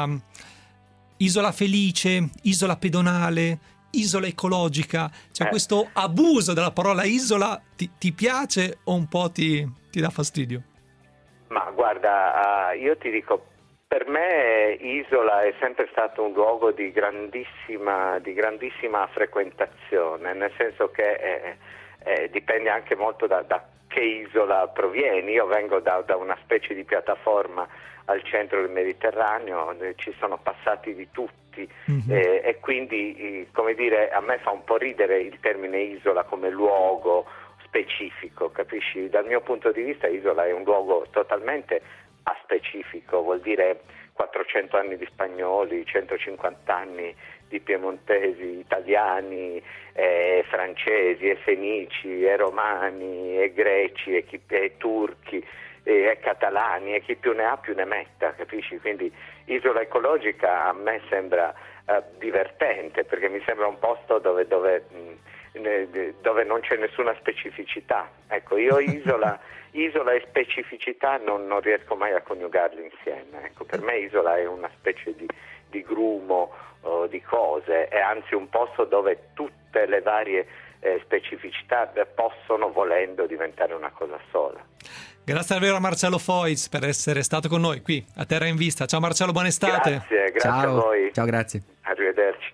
isola felice, isola pedonale, isola ecologica, cioè eh. questo abuso della parola isola ti, ti piace o un po' ti, ti dà fastidio? Ma guarda, uh, io ti dico, per me Isola è sempre stato un luogo di grandissima, di grandissima frequentazione, nel senso che eh, eh, dipende anche molto da, da che isola provieni. Io vengo da, da una specie di piattaforma al centro del Mediterraneo, ci sono passati di tutti, mm-hmm. eh, e quindi, come dire, a me fa un po' ridere il termine isola come luogo specifico, capisci? Dal mio punto di vista Isola è un luogo totalmente aspecifico, vuol dire quattrocento anni di spagnoli, centocinquanta anni di piemontesi, italiani, eh, francesi, e fenici, e romani, e greci, e, chi, e turchi, e, e catalani, e chi più ne ha più ne metta, capisci? Quindi Isola ecologica a me sembra eh, divertente, perché mi sembra un posto dove, dove mh, dove non c'è nessuna specificità. Ecco, io isola, isola e specificità non, non riesco mai a coniugarli insieme. Ecco, per me Isola è una specie di, di grumo uh, di cose, è anzi un posto dove tutte le varie eh, specificità possono, volendo, diventare una cosa sola. Grazie davvero a Marcello Foix per essere stato con noi qui a Terra in Vista. Ciao Marcello, buona estate. Grazie, grazie Ciao. a voi. Ciao, grazie. Arrivederci.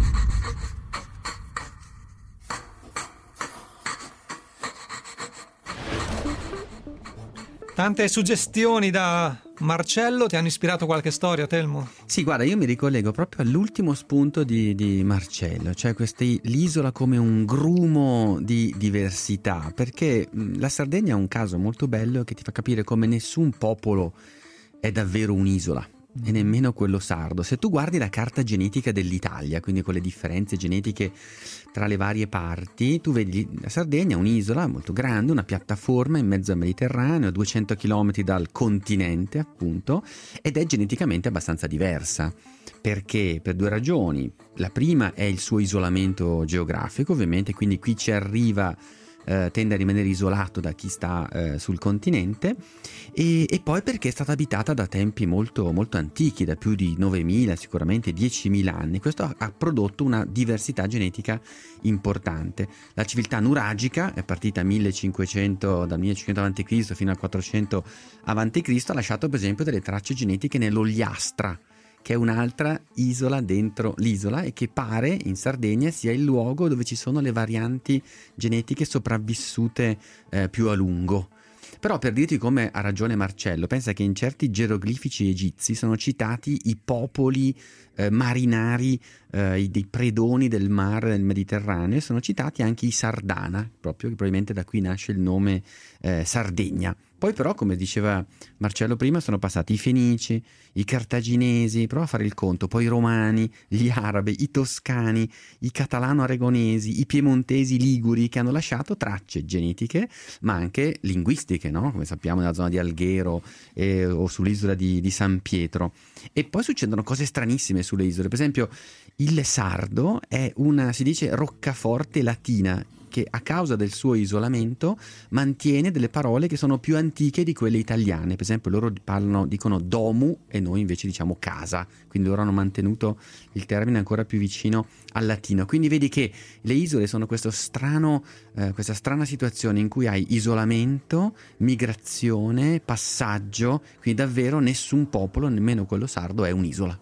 Tante suggestioni da Marcello, ti hanno ispirato qualche storia, Telmo? Sì, guarda, io mi ricollego proprio all'ultimo spunto di, di Marcello, cioè questi, l'isola come un grumo di diversità, perché la Sardegna è un caso molto bello che ti fa capire come nessun popolo è davvero un'isola. E nemmeno quello sardo. Se tu guardi la carta genetica dell'Italia, quindi con le differenze genetiche tra le varie parti, tu vedi la Sardegna, un'isola molto grande, una piattaforma in mezzo al Mediterraneo, a duecento chilometri dal continente appunto, ed è geneticamente abbastanza diversa. Perché? Per due ragioni. La prima è il suo isolamento geografico, ovviamente, quindi qui ci arriva Eh, tende a rimanere isolato da chi sta eh, sul continente, e, e poi perché è stata abitata da tempi molto, molto antichi, da più di novemila, sicuramente diecimila anni. Questo ha, ha prodotto una diversità genetica importante. La civiltà nuragica è partita millecinquecento, dal millecinquecento avanti Cristo fino al quattrocento avanti Cristo, ha lasciato per esempio delle tracce genetiche nell'Ogliastra, che è un'altra isola dentro l'isola e che pare in Sardegna sia il luogo dove ci sono le varianti genetiche sopravvissute eh, più a lungo. Però, per dirti come ha ragione Marcello, pensa che in certi geroglifici egizi sono citati i popoli eh, marinari, eh, i, dei predoni del mare del Mediterraneo, e sono citati anche i Sardana, proprio che probabilmente da qui nasce il nome eh, Sardegna. Poi però, come diceva Marcello prima, sono passati i Fenici, i Cartaginesi, prova a fare il conto, poi i Romani, gli Arabi, i Toscani, i Catalano-Aragonesi, i Piemontesi, i Liguri, che hanno lasciato tracce genetiche, ma anche linguistiche, no? Come sappiamo nella zona di Alghero eh, o sull'isola di, di San Pietro. E poi succedono cose stranissime sulle isole. Per esempio, il sardo è una, si dice, roccaforte latina, che a causa del suo isolamento mantiene delle parole che sono più antiche di quelle italiane. Per esempio, loro parlano, dicono domu e noi invece diciamo casa, quindi loro hanno mantenuto il termine ancora più vicino al latino. Quindi vedi che le isole sono questo strano, eh, questa strana situazione in cui hai isolamento, migrazione, passaggio, quindi davvero nessun popolo, nemmeno quello sardo, è un'isola.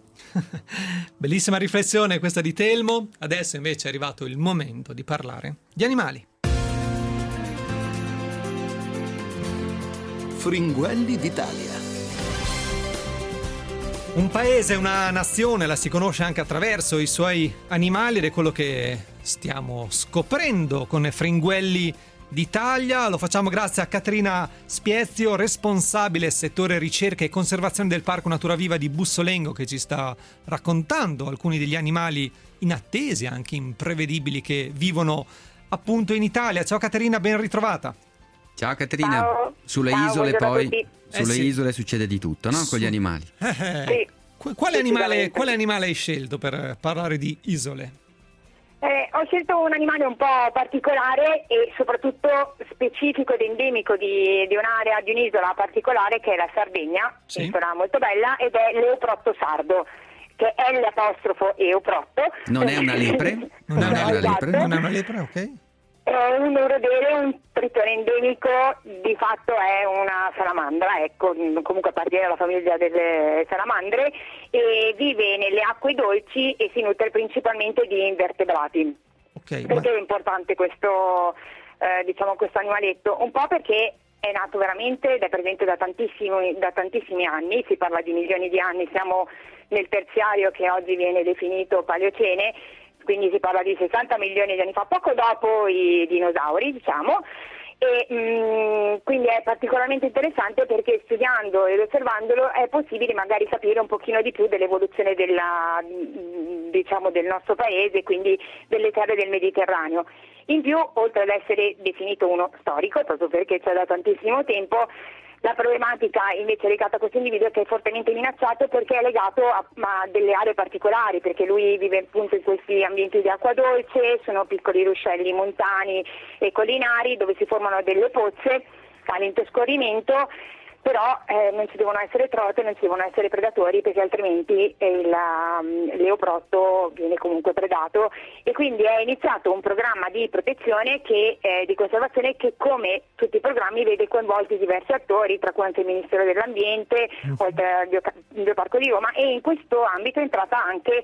Bellissima riflessione questa di Telmo. Adesso invece è arrivato il momento di parlare di animali. Fringuelli d'Italia. Un paese, una nazione la si conosce anche attraverso i suoi animali, ed è quello che stiamo scoprendo con Fringuelli d'Italia. Lo facciamo grazie a Caterina Spiezio, responsabile settore ricerca e conservazione del Parco Natura Viva di Bussolengo, che ci sta raccontando alcuni degli animali inattesi, anche imprevedibili, che vivono appunto in Italia. Ciao Caterina, ben ritrovata. Ciao Caterina. Ciao. Sulle Ciao, isole poi sulle eh sì. isole succede di tutto, no? Con gli animali. Eh, Sì. Quale animale, quale animale hai scelto per parlare di isole? Eh, ho scelto un animale un po' particolare e soprattutto specifico ed endemico di, di un'area, di un'isola particolare, che è la Sardegna, sì. Un'isola molto bella, ed è l'eoprotto sardo, che è l'apostrofo eoprotto. Non è una lepre? Non è una Esatto. lepre? Non è una lepre, ok. È un eurodele, un tritone endemico, di fatto è una salamandra, ecco, comunque appartiene alla famiglia delle salamandre e vive nelle acque dolci e si nutre principalmente di invertebrati. Okay, perché ma... è importante questo, eh, diciamo, questo animaletto? Un po' perché è nato veramente ed è presente da tantissimi, da tantissimi anni, si parla di milioni di anni, siamo nel terziario che oggi viene definito Paleocene, quindi si parla di sessanta milioni di anni fa, poco dopo i dinosauri, diciamo, e mh, quindi è particolarmente interessante perché studiando ed osservandolo è possibile magari capire un pochino di più dell'evoluzione della, diciamo, del nostro paese, quindi delle terre del Mediterraneo. In più, oltre ad essere definito uno storico, proprio perché c'è da tantissimo tempo, la problematica invece legata a questo individuo è che è fortemente minacciato perché è legato a, a delle aree particolari, perché lui vive appunto in questi ambienti di acqua dolce, sono piccoli ruscelli montani e collinari dove si formano delle pozze a lento scorrimento, però eh, non ci devono essere trote, non ci devono essere predatori perché altrimenti il um, leoprotto viene comunque predato e quindi è iniziato un programma di protezione che, eh, di conservazione che come tutti i programmi vede coinvolti diversi attori, tra cui anche il Ministero dell'Ambiente, oltre al Bio- Bioparco di Roma, e in questo ambito è entrata anche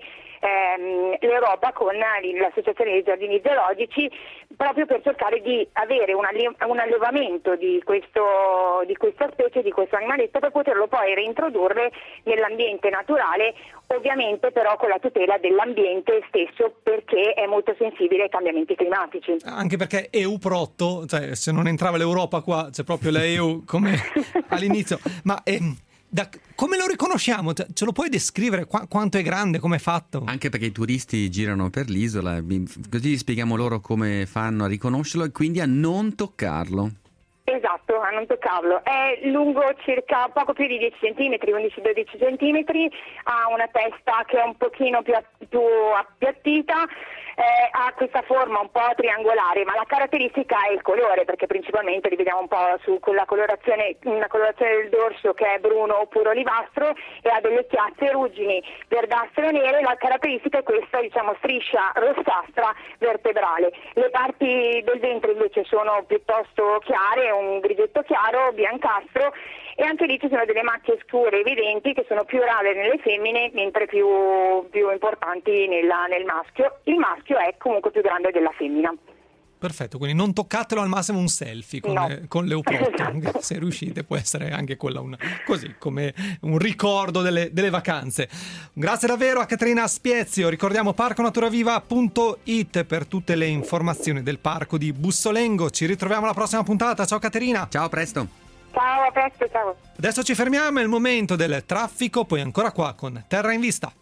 ehm, l'Europa con l'Associazione dei Giardini Zoologici proprio per cercare di avere un, alle- un allevamento di, questo, di questa specie, di questo animaletto, per poterlo poi reintrodurre nell'ambiente naturale, ovviamente però con la tutela dell'ambiente stesso perché è molto sensibile ai cambiamenti climatici. Anche perché euprotto, cioè se non entrava l'Europa qua c'è proprio la E U come all'inizio, ma ehm, da, come lo riconosciamo? Ce lo puoi descrivere? Qu- quanto è grande, come è fatto? Anche perché i turisti girano per l'isola, così spieghiamo loro come fanno a riconoscerlo e quindi a non toccarlo. Esatto, a non toccarlo. È lungo circa poco più di dieci centimetri, undici dodici centimetri, ha una testa che è un pochino più, più appiattita, eh, ha questa forma un po' triangolare, ma la caratteristica è il colore, perché principalmente li vediamo un po' su quella colorazione, una colorazione del dorso che è bruno oppure olivastro e ha delle chiazze ruggini verdastre o nere. La caratteristica è questa, diciamo, striscia rossastra vertebrale. Le parti del ventre invece sono piuttosto chiare, un grigetto chiaro, biancastro, e anche lì ci sono delle macchie scure evidenti che sono più rare nelle femmine mentre più, più importanti nella, nel maschio. Il maschio è comunque più grande della femmina. Perfetto, quindi non toccatelo, al massimo un selfie con, No. le, con l'euprotto, se riuscite può essere anche quella una, così come un ricordo delle, delle vacanze. Grazie davvero a Caterina Spiezio, ricordiamo parco natura viva punto it per tutte le informazioni del parco di Bussolengo. Ci ritroviamo alla prossima puntata, ciao Caterina. Ciao, a presto. Ciao, a presto, ciao. Adesso ci fermiamo, è il momento del traffico, poi ancora qua con Terra in Vista.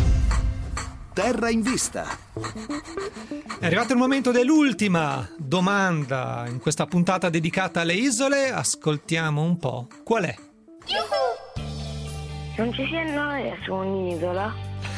Terra in Vista. È arrivato il momento dell'ultima domanda in questa puntata dedicata alle isole. Ascoltiamo un po'. Qual è? Non ci si annoia su un'isola?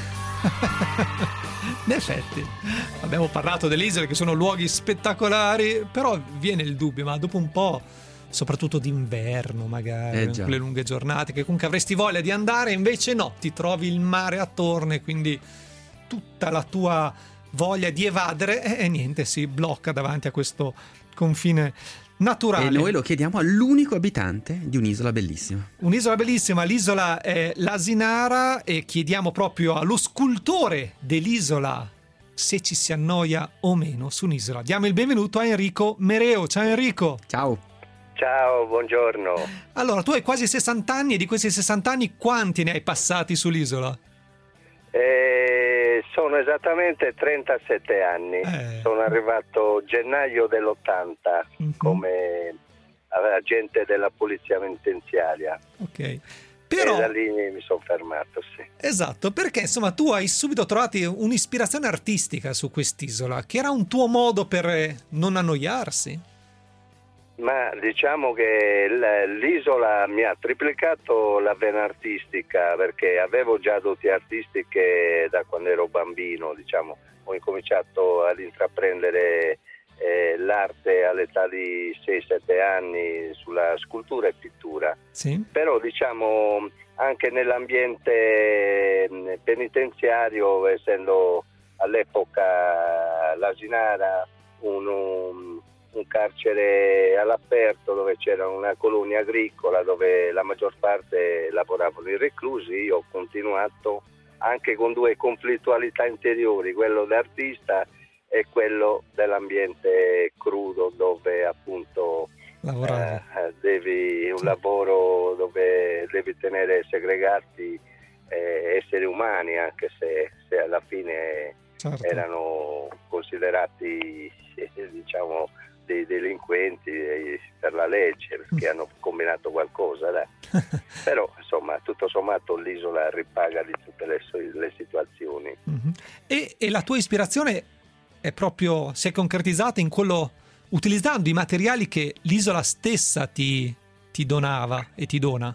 In effetti, abbiamo parlato delle isole che sono luoghi spettacolari, però viene il dubbio, ma dopo un po', soprattutto d'inverno magari, Eh già. con le lunghe giornate, che comunque avresti voglia di andare, invece no, ti trovi il mare attorno e quindi tutta la tua voglia di evadere e, e niente, si blocca davanti a questo confine naturale. E noi lo chiediamo all'unico abitante di un'isola bellissima. Un'isola bellissima, l'isola è l'Asinara, e chiediamo proprio allo scultore dell'isola se ci si annoia o meno su un'isola. Diamo il benvenuto a Enrico Mereo. Ciao Enrico. Ciao. Ciao, buongiorno. Allora, tu hai quasi sessanta anni e di questi sessanta anni quanti ne hai passati sull'isola? Eh, sono esattamente trentasette anni. Eh. Sono arrivato gennaio dell'ottanta Mm-hmm. come agente della polizia penitenziaria. Ok. Però, e da lì mi sono fermato, sì. esatto, perché insomma tu hai subito trovato un'ispirazione artistica su quest'isola, che era un tuo modo per eh, non annoiarsi. Ma diciamo che l- l'isola mi ha triplicato la vena artistica, perché avevo già doti artistiche da quando ero bambino, diciamo. Ho incominciato ad intraprendere eh, l'arte all'età di sei sette anni sulla scultura e pittura. Sì. Però diciamo anche nell'ambiente mh, penitenziario, essendo all'epoca l'Asinara un, un un carcere all'aperto dove c'era una colonia agricola dove la maggior parte lavoravano i reclusi. Io ho continuato anche con due conflittualità interiori, quello d'artista e quello dell'ambiente crudo dove appunto eh, devi un lavoro dove devi tenere segregati eh, esseri umani, anche se, se alla fine certo. erano considerati eh, diciamo dei delinquenti eh, per la legge perché hanno combinato qualcosa dai. Però insomma tutto sommato l'isola ripaga di tutte le, le situazioni. Mm-hmm. e, e la tua ispirazione è proprio, si è concretizzata in quello, utilizzando i materiali che l'isola stessa ti, ti donava e ti dona?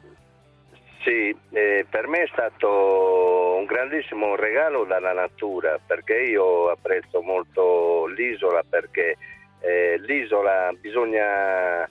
Sì, eh, per me è stato un grandissimo regalo dalla natura, perché io apprezzo molto l'isola, perché eh, l'isola bisogna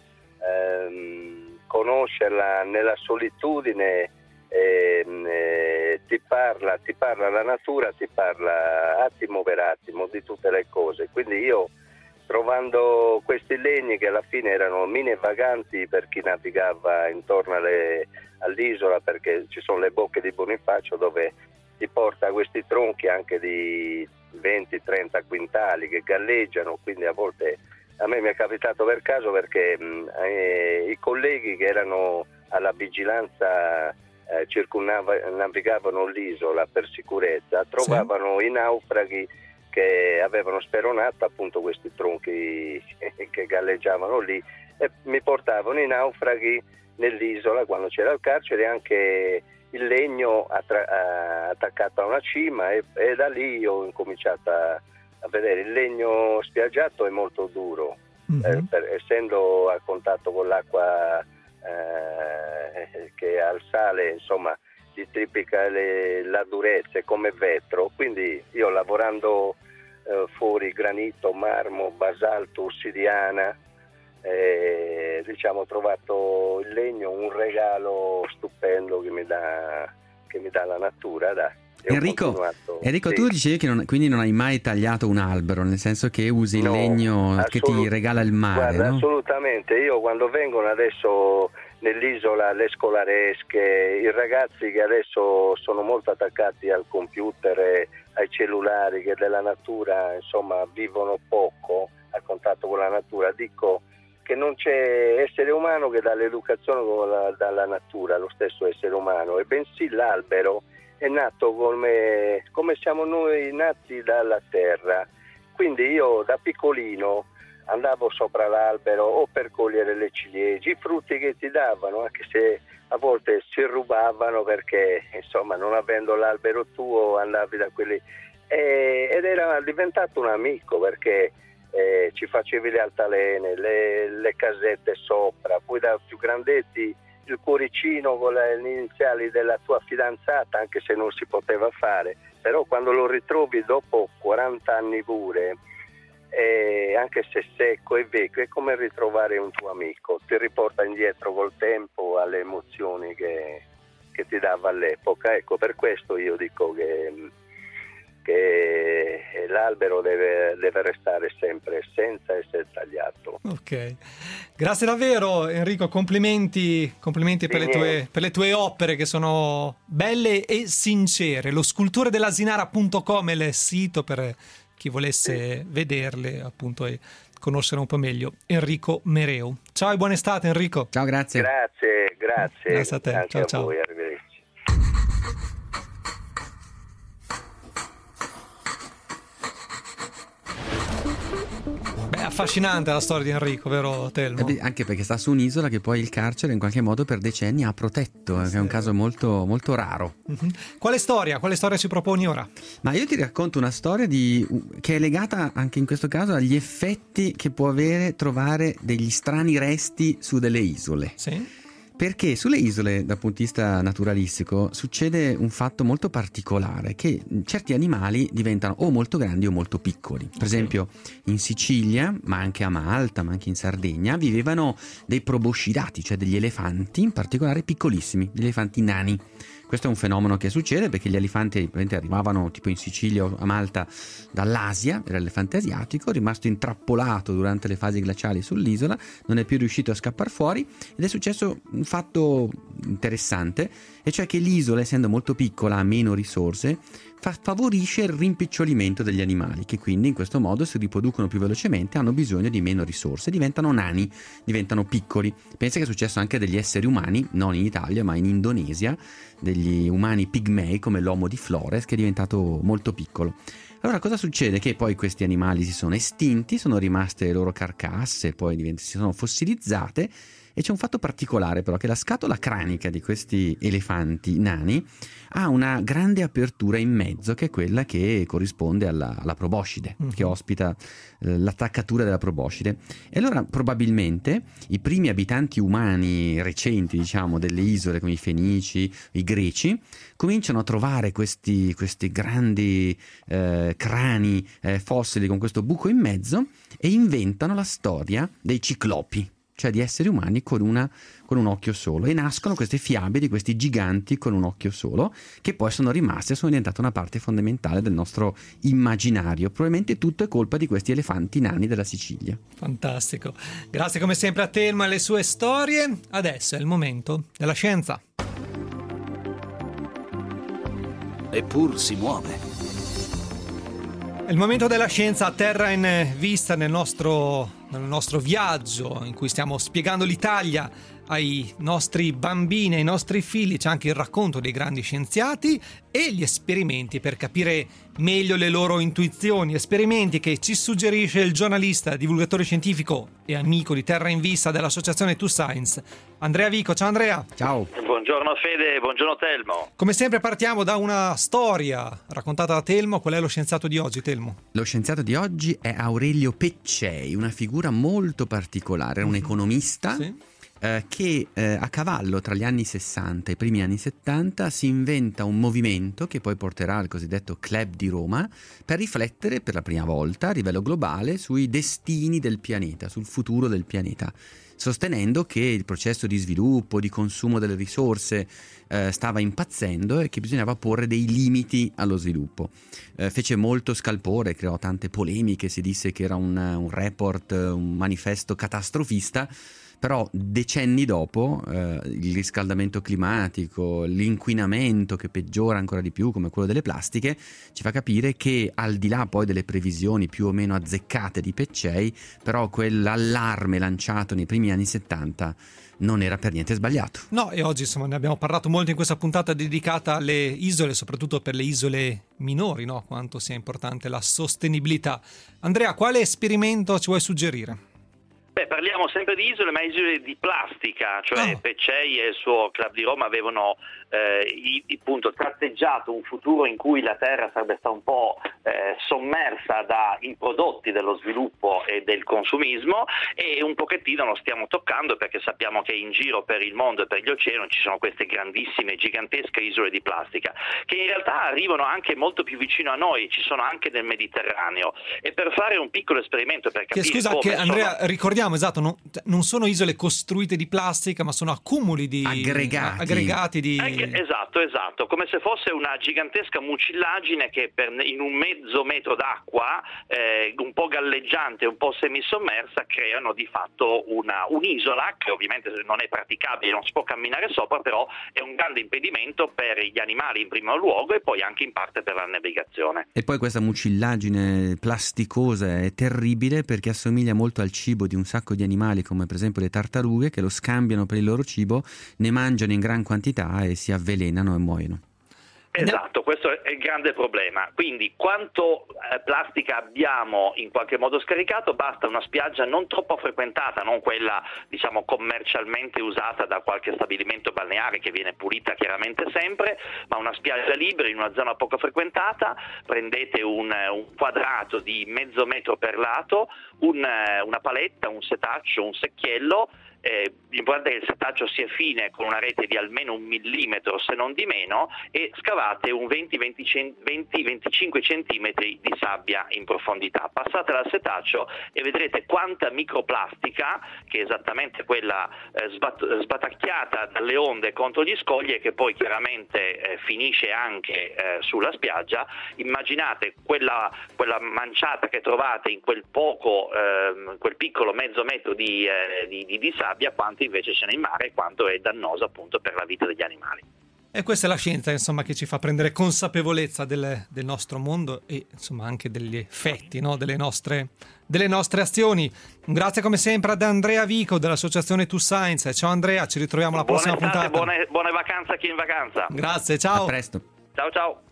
ehm, conoscerla nella solitudine, eh, eh, ti parla, ti parla la natura, ti parla attimo per attimo di tutte le cose. Quindi io, trovando questi legni che alla fine erano mine vaganti per chi navigava intorno alle, all'isola, perché ci sono le bocche di Bonifacio dove ti porta questi tronchi anche di venti trenta quintali che galleggiano, quindi a volte a me mi è capitato per caso perché mh, eh, i colleghi che erano alla vigilanza eh, circumnavigavano l'isola per sicurezza, trovavano sì. i naufraghi che avevano speronato appunto questi tronchi che galleggiavano lì e mi portavano i naufraghi nell'isola quando c'era il carcere, anche il legno attra- attaccato a una cima e, e da lì ho incominciato a, a vedere il legno spiaggiato è molto duro, mm-hmm. eh, per, essendo a contatto con l'acqua eh, che al sale insomma gli triplica le, la durezza è come vetro, quindi io lavorando eh, fuori granito, marmo, basalto, ossidiana eh, diciamo ho trovato il legno un regalo stupendo che mi dà, che mi dà la natura, dai. Enrico, Enrico sì. tu dicevi che non, quindi non hai mai tagliato un albero, nel senso che usi il no, legno assolut- che ti regala il mare. Guarda, no? Assolutamente, io quando vengono adesso nell'isola le scolaresche, i ragazzi che adesso sono molto attaccati al computer e ai cellulari, che della natura insomma vivono poco a contatto con la natura, dico che non c'è essere umano che dà l'educazione con la, dalla natura, lo stesso essere umano, e bensì l'albero è nato come, come siamo noi nati dalla terra. Quindi io da piccolino andavo sopra l'albero o per cogliere le ciliegie, i frutti che ti davano, anche se a volte si rubavano perché insomma non avendo l'albero tuo andavi da quelli e, ed era diventato un amico perché eh, ci facevi le altalene, le, le casette sopra, poi da più grandetti il cuoricino con le iniziali della tua fidanzata, anche se non si poteva fare, però quando lo ritrovi dopo quaranta anni pure, eh, anche se secco e vecchio, è come ritrovare un tuo amico, ti riporta indietro col tempo alle emozioni che, che ti dava all'epoca. Ecco, per questo io dico che, che l'albero deve, deve restare sempre senza essere tagliato. Ok, grazie davvero Enrico, complimenti, complimenti per, le tue, per le tue opere che sono belle e sincere. Lo scultore dell'asinara punto com è il sito per chi volesse sì. vederle appunto e conoscere un po' meglio Enrico Mereu. Ciao e buona estate Enrico. Ciao, grazie. Grazie, grazie. Grazie a te, anche ciao a ciao. voi, arrivederci. Affascinante la storia di Enrico, vero Telmo? Anche perché sta su un'isola che poi il carcere in qualche modo per decenni ha protetto, sì. che è un caso molto, molto raro. Mm-hmm. Quale storia? Quale storia ci proponi ora? Ma io ti racconto una storia di, che è legata anche in questo caso agli effetti che può avere trovare degli strani resti su delle isole. Sì. Perché sulle isole, dal punto di vista naturalistico, succede un fatto molto particolare, che certi animali diventano o molto grandi o molto piccoli. Per esempio in Sicilia, ma anche a Malta, ma anche in Sardegna, vivevano dei proboscidati, cioè degli elefanti, in particolare piccolissimi, degli elefanti nani. Questo è un fenomeno che succede perché gli elefanti arrivavano tipo in Sicilia o a Malta dall'Asia, era l'elefante asiatico, rimasto intrappolato durante le fasi glaciali sull'isola, non è più riuscito a scappare fuori, ed è successo un fatto interessante, e cioè che l'isola, essendo molto piccola, ha meno risorse, fa- favorisce il rimpicciolimento degli animali, che quindi in questo modo si riproducono più velocemente, hanno bisogno di meno risorse, diventano nani, diventano piccoli. Pensa che è successo anche degli esseri umani, non in Italia ma in Indonesia, degli umani pigmei come l'Homo di Flores, che è diventato molto piccolo. Allora cosa succede? Che poi questi animali si sono estinti, sono rimaste le loro carcasse, poi divent- si sono fossilizzate, e c'è un fatto particolare però, che la scatola cranica di questi elefanti nani ha una grande apertura in mezzo, che è quella che corrisponde alla, alla proboscide, mm-hmm. che ospita eh, l'attaccatura della proboscide. E allora probabilmente i primi abitanti umani recenti, diciamo, delle isole, come i Fenici, i Greci, cominciano a trovare questi, questi grandi eh, crani eh, fossili con questo buco in mezzo, e inventano la storia dei ciclopi, cioè di esseri umani con, una, con un occhio solo, e nascono queste fiabe di questi giganti con un occhio solo, che poi sono rimaste e sono diventate una parte fondamentale del nostro immaginario. Probabilmente tutto è colpa di questi elefanti nani della Sicilia. Fantastico, grazie come sempre a Telmo e alle sue storie. Adesso è il momento della scienza. Eppur si muove. Il momento della scienza a terra in vista nel nostro, nel nostro viaggio in cui stiamo spiegando l'Italia ai nostri bambini, ai nostri figli. C'è anche il racconto dei grandi scienziati e gli esperimenti per capire meglio le loro intuizioni, esperimenti che ci suggerisce il giornalista, divulgatore scientifico e amico di Terra in Vista dell'associazione To Science, Andrea Vico. Ciao Andrea. Ciao. Buongiorno Fede, buongiorno Telmo. Come sempre partiamo da una storia raccontata da Telmo. Qual è lo scienziato di oggi, Telmo? Lo scienziato di oggi è Aurelio Peccei, una figura molto particolare, era un economista. Sì. Eh, che eh, a cavallo tra gli anni sessanta e i primi anni settanta si inventa un movimento che poi porterà al cosiddetto Club di Roma, per riflettere per la prima volta a livello globale sui destini del pianeta, sul futuro del pianeta, sostenendo che il processo di sviluppo, di consumo delle risorse eh, stava impazzendo e che bisognava porre dei limiti allo sviluppo. Eh, fece molto scalpore, creò tante polemiche, si disse che era un, un report, un manifesto catastrofista. Però decenni dopo eh, il riscaldamento climatico, l'inquinamento che peggiora ancora di più, come quello delle plastiche, ci fa capire che al di là poi delle previsioni più o meno azzeccate di Peccei, però quell'allarme lanciato nei primi anni settanta non era per niente sbagliato. No, e oggi insomma ne abbiamo parlato molto in questa puntata dedicata alle isole, soprattutto per le isole minori, no? Quanto sia importante la sostenibilità. Andrea, quale esperimento ci vuoi suggerire? Beh, parliamo sempre di isole, ma isole di plastica, cioè oh. Peccei e il suo Club di Roma avevano eh, i, appunto tratteggiato un futuro in cui la Terra sarebbe stata un po' eh, sommersa dai prodotti dello sviluppo e del consumismo, e un pochettino lo stiamo toccando perché sappiamo che in giro per il mondo e per gli oceani ci sono queste grandissime, gigantesche isole di plastica che in realtà arrivano anche molto più vicino a noi, ci sono anche nel Mediterraneo. E per fare un piccolo esperimento per capire che, scusa, come che Andrea, sono... ricordiamo esatto, non, non sono isole costruite di plastica, ma sono accumuli di aggregati, aggregati di... Eh, esatto, esatto, come se fosse una gigantesca mucillagine che per, in un mezzo metro d'acqua, eh, un po' galleggiante, un po' semisommersa, creano di fatto una, un'isola che ovviamente non è praticabile, non si può camminare sopra, però è un grande impedimento per gli animali in primo luogo e poi anche in parte per la navigazione. E poi questa mucillagine plasticosa è terribile perché assomiglia molto al cibo di un sacco di animali, come per esempio le tartarughe, che lo scambiano per il loro cibo, ne mangiano in gran quantità e si avvelenano e muoiono. Esatto, questo è il grande problema. Quindi quanto eh, plastica abbiamo in qualche modo scaricato? Basta una spiaggia non troppo frequentata, non quella diciamo commercialmente usata da qualche stabilimento balneare che viene pulita chiaramente sempre, ma una spiaggia libera in una zona poco frequentata. Prendete un, un quadrato di mezzo metro per lato, un, una paletta, un setaccio, un secchiello, eh, l'importante è che il setaccio sia fine, con una rete di almeno un millimetro se non di meno, e scavate un venti venticinque centimetri di sabbia in profondità. Passatela al setaccio e vedrete quanta microplastica, che è esattamente quella eh, sbat- sbatacchiata dalle onde contro gli scogli e che poi chiaramente eh, finisce anche eh, sulla spiaggia. Immaginate quella, quella manciata che trovate in quel poco, eh, quel piccolo mezzo metro di, eh, di, di, di sabbia, quanto invece ce n'è in mare e quanto è dannosa appunto per la vita degli animali. E questa è la scienza, insomma, che ci fa prendere consapevolezza del, del nostro mondo e insomma anche degli effetti, no? delle, nostre, delle nostre azioni. Grazie come sempre ad Andrea Vico dell'associazione To Science. Ciao Andrea, ci ritroviamo alla buone prossima estate, puntata. Buone, buone vacanze a chi è in vacanza. Grazie, ciao. A presto. Ciao ciao.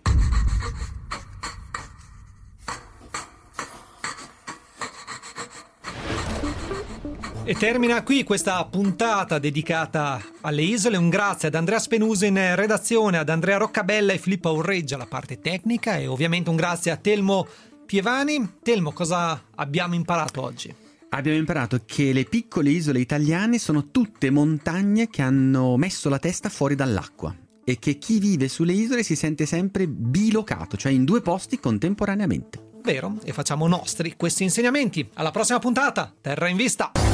E termina qui questa puntata dedicata alle isole. Un grazie ad Andrea Spenuso in redazione, ad Andrea Roccabella e Filippo Aurreggia la parte tecnica, e ovviamente un grazie a Telmo Pievani. Telmo, cosa abbiamo imparato oggi? Abbiamo imparato che le piccole isole italiane sono tutte montagne che hanno messo la testa fuori dall'acqua e che chi vive sulle isole si sente sempre bilocato, cioè in due posti contemporaneamente. Vero, e facciamo nostri questi insegnamenti. Alla prossima puntata, Terra in Vista!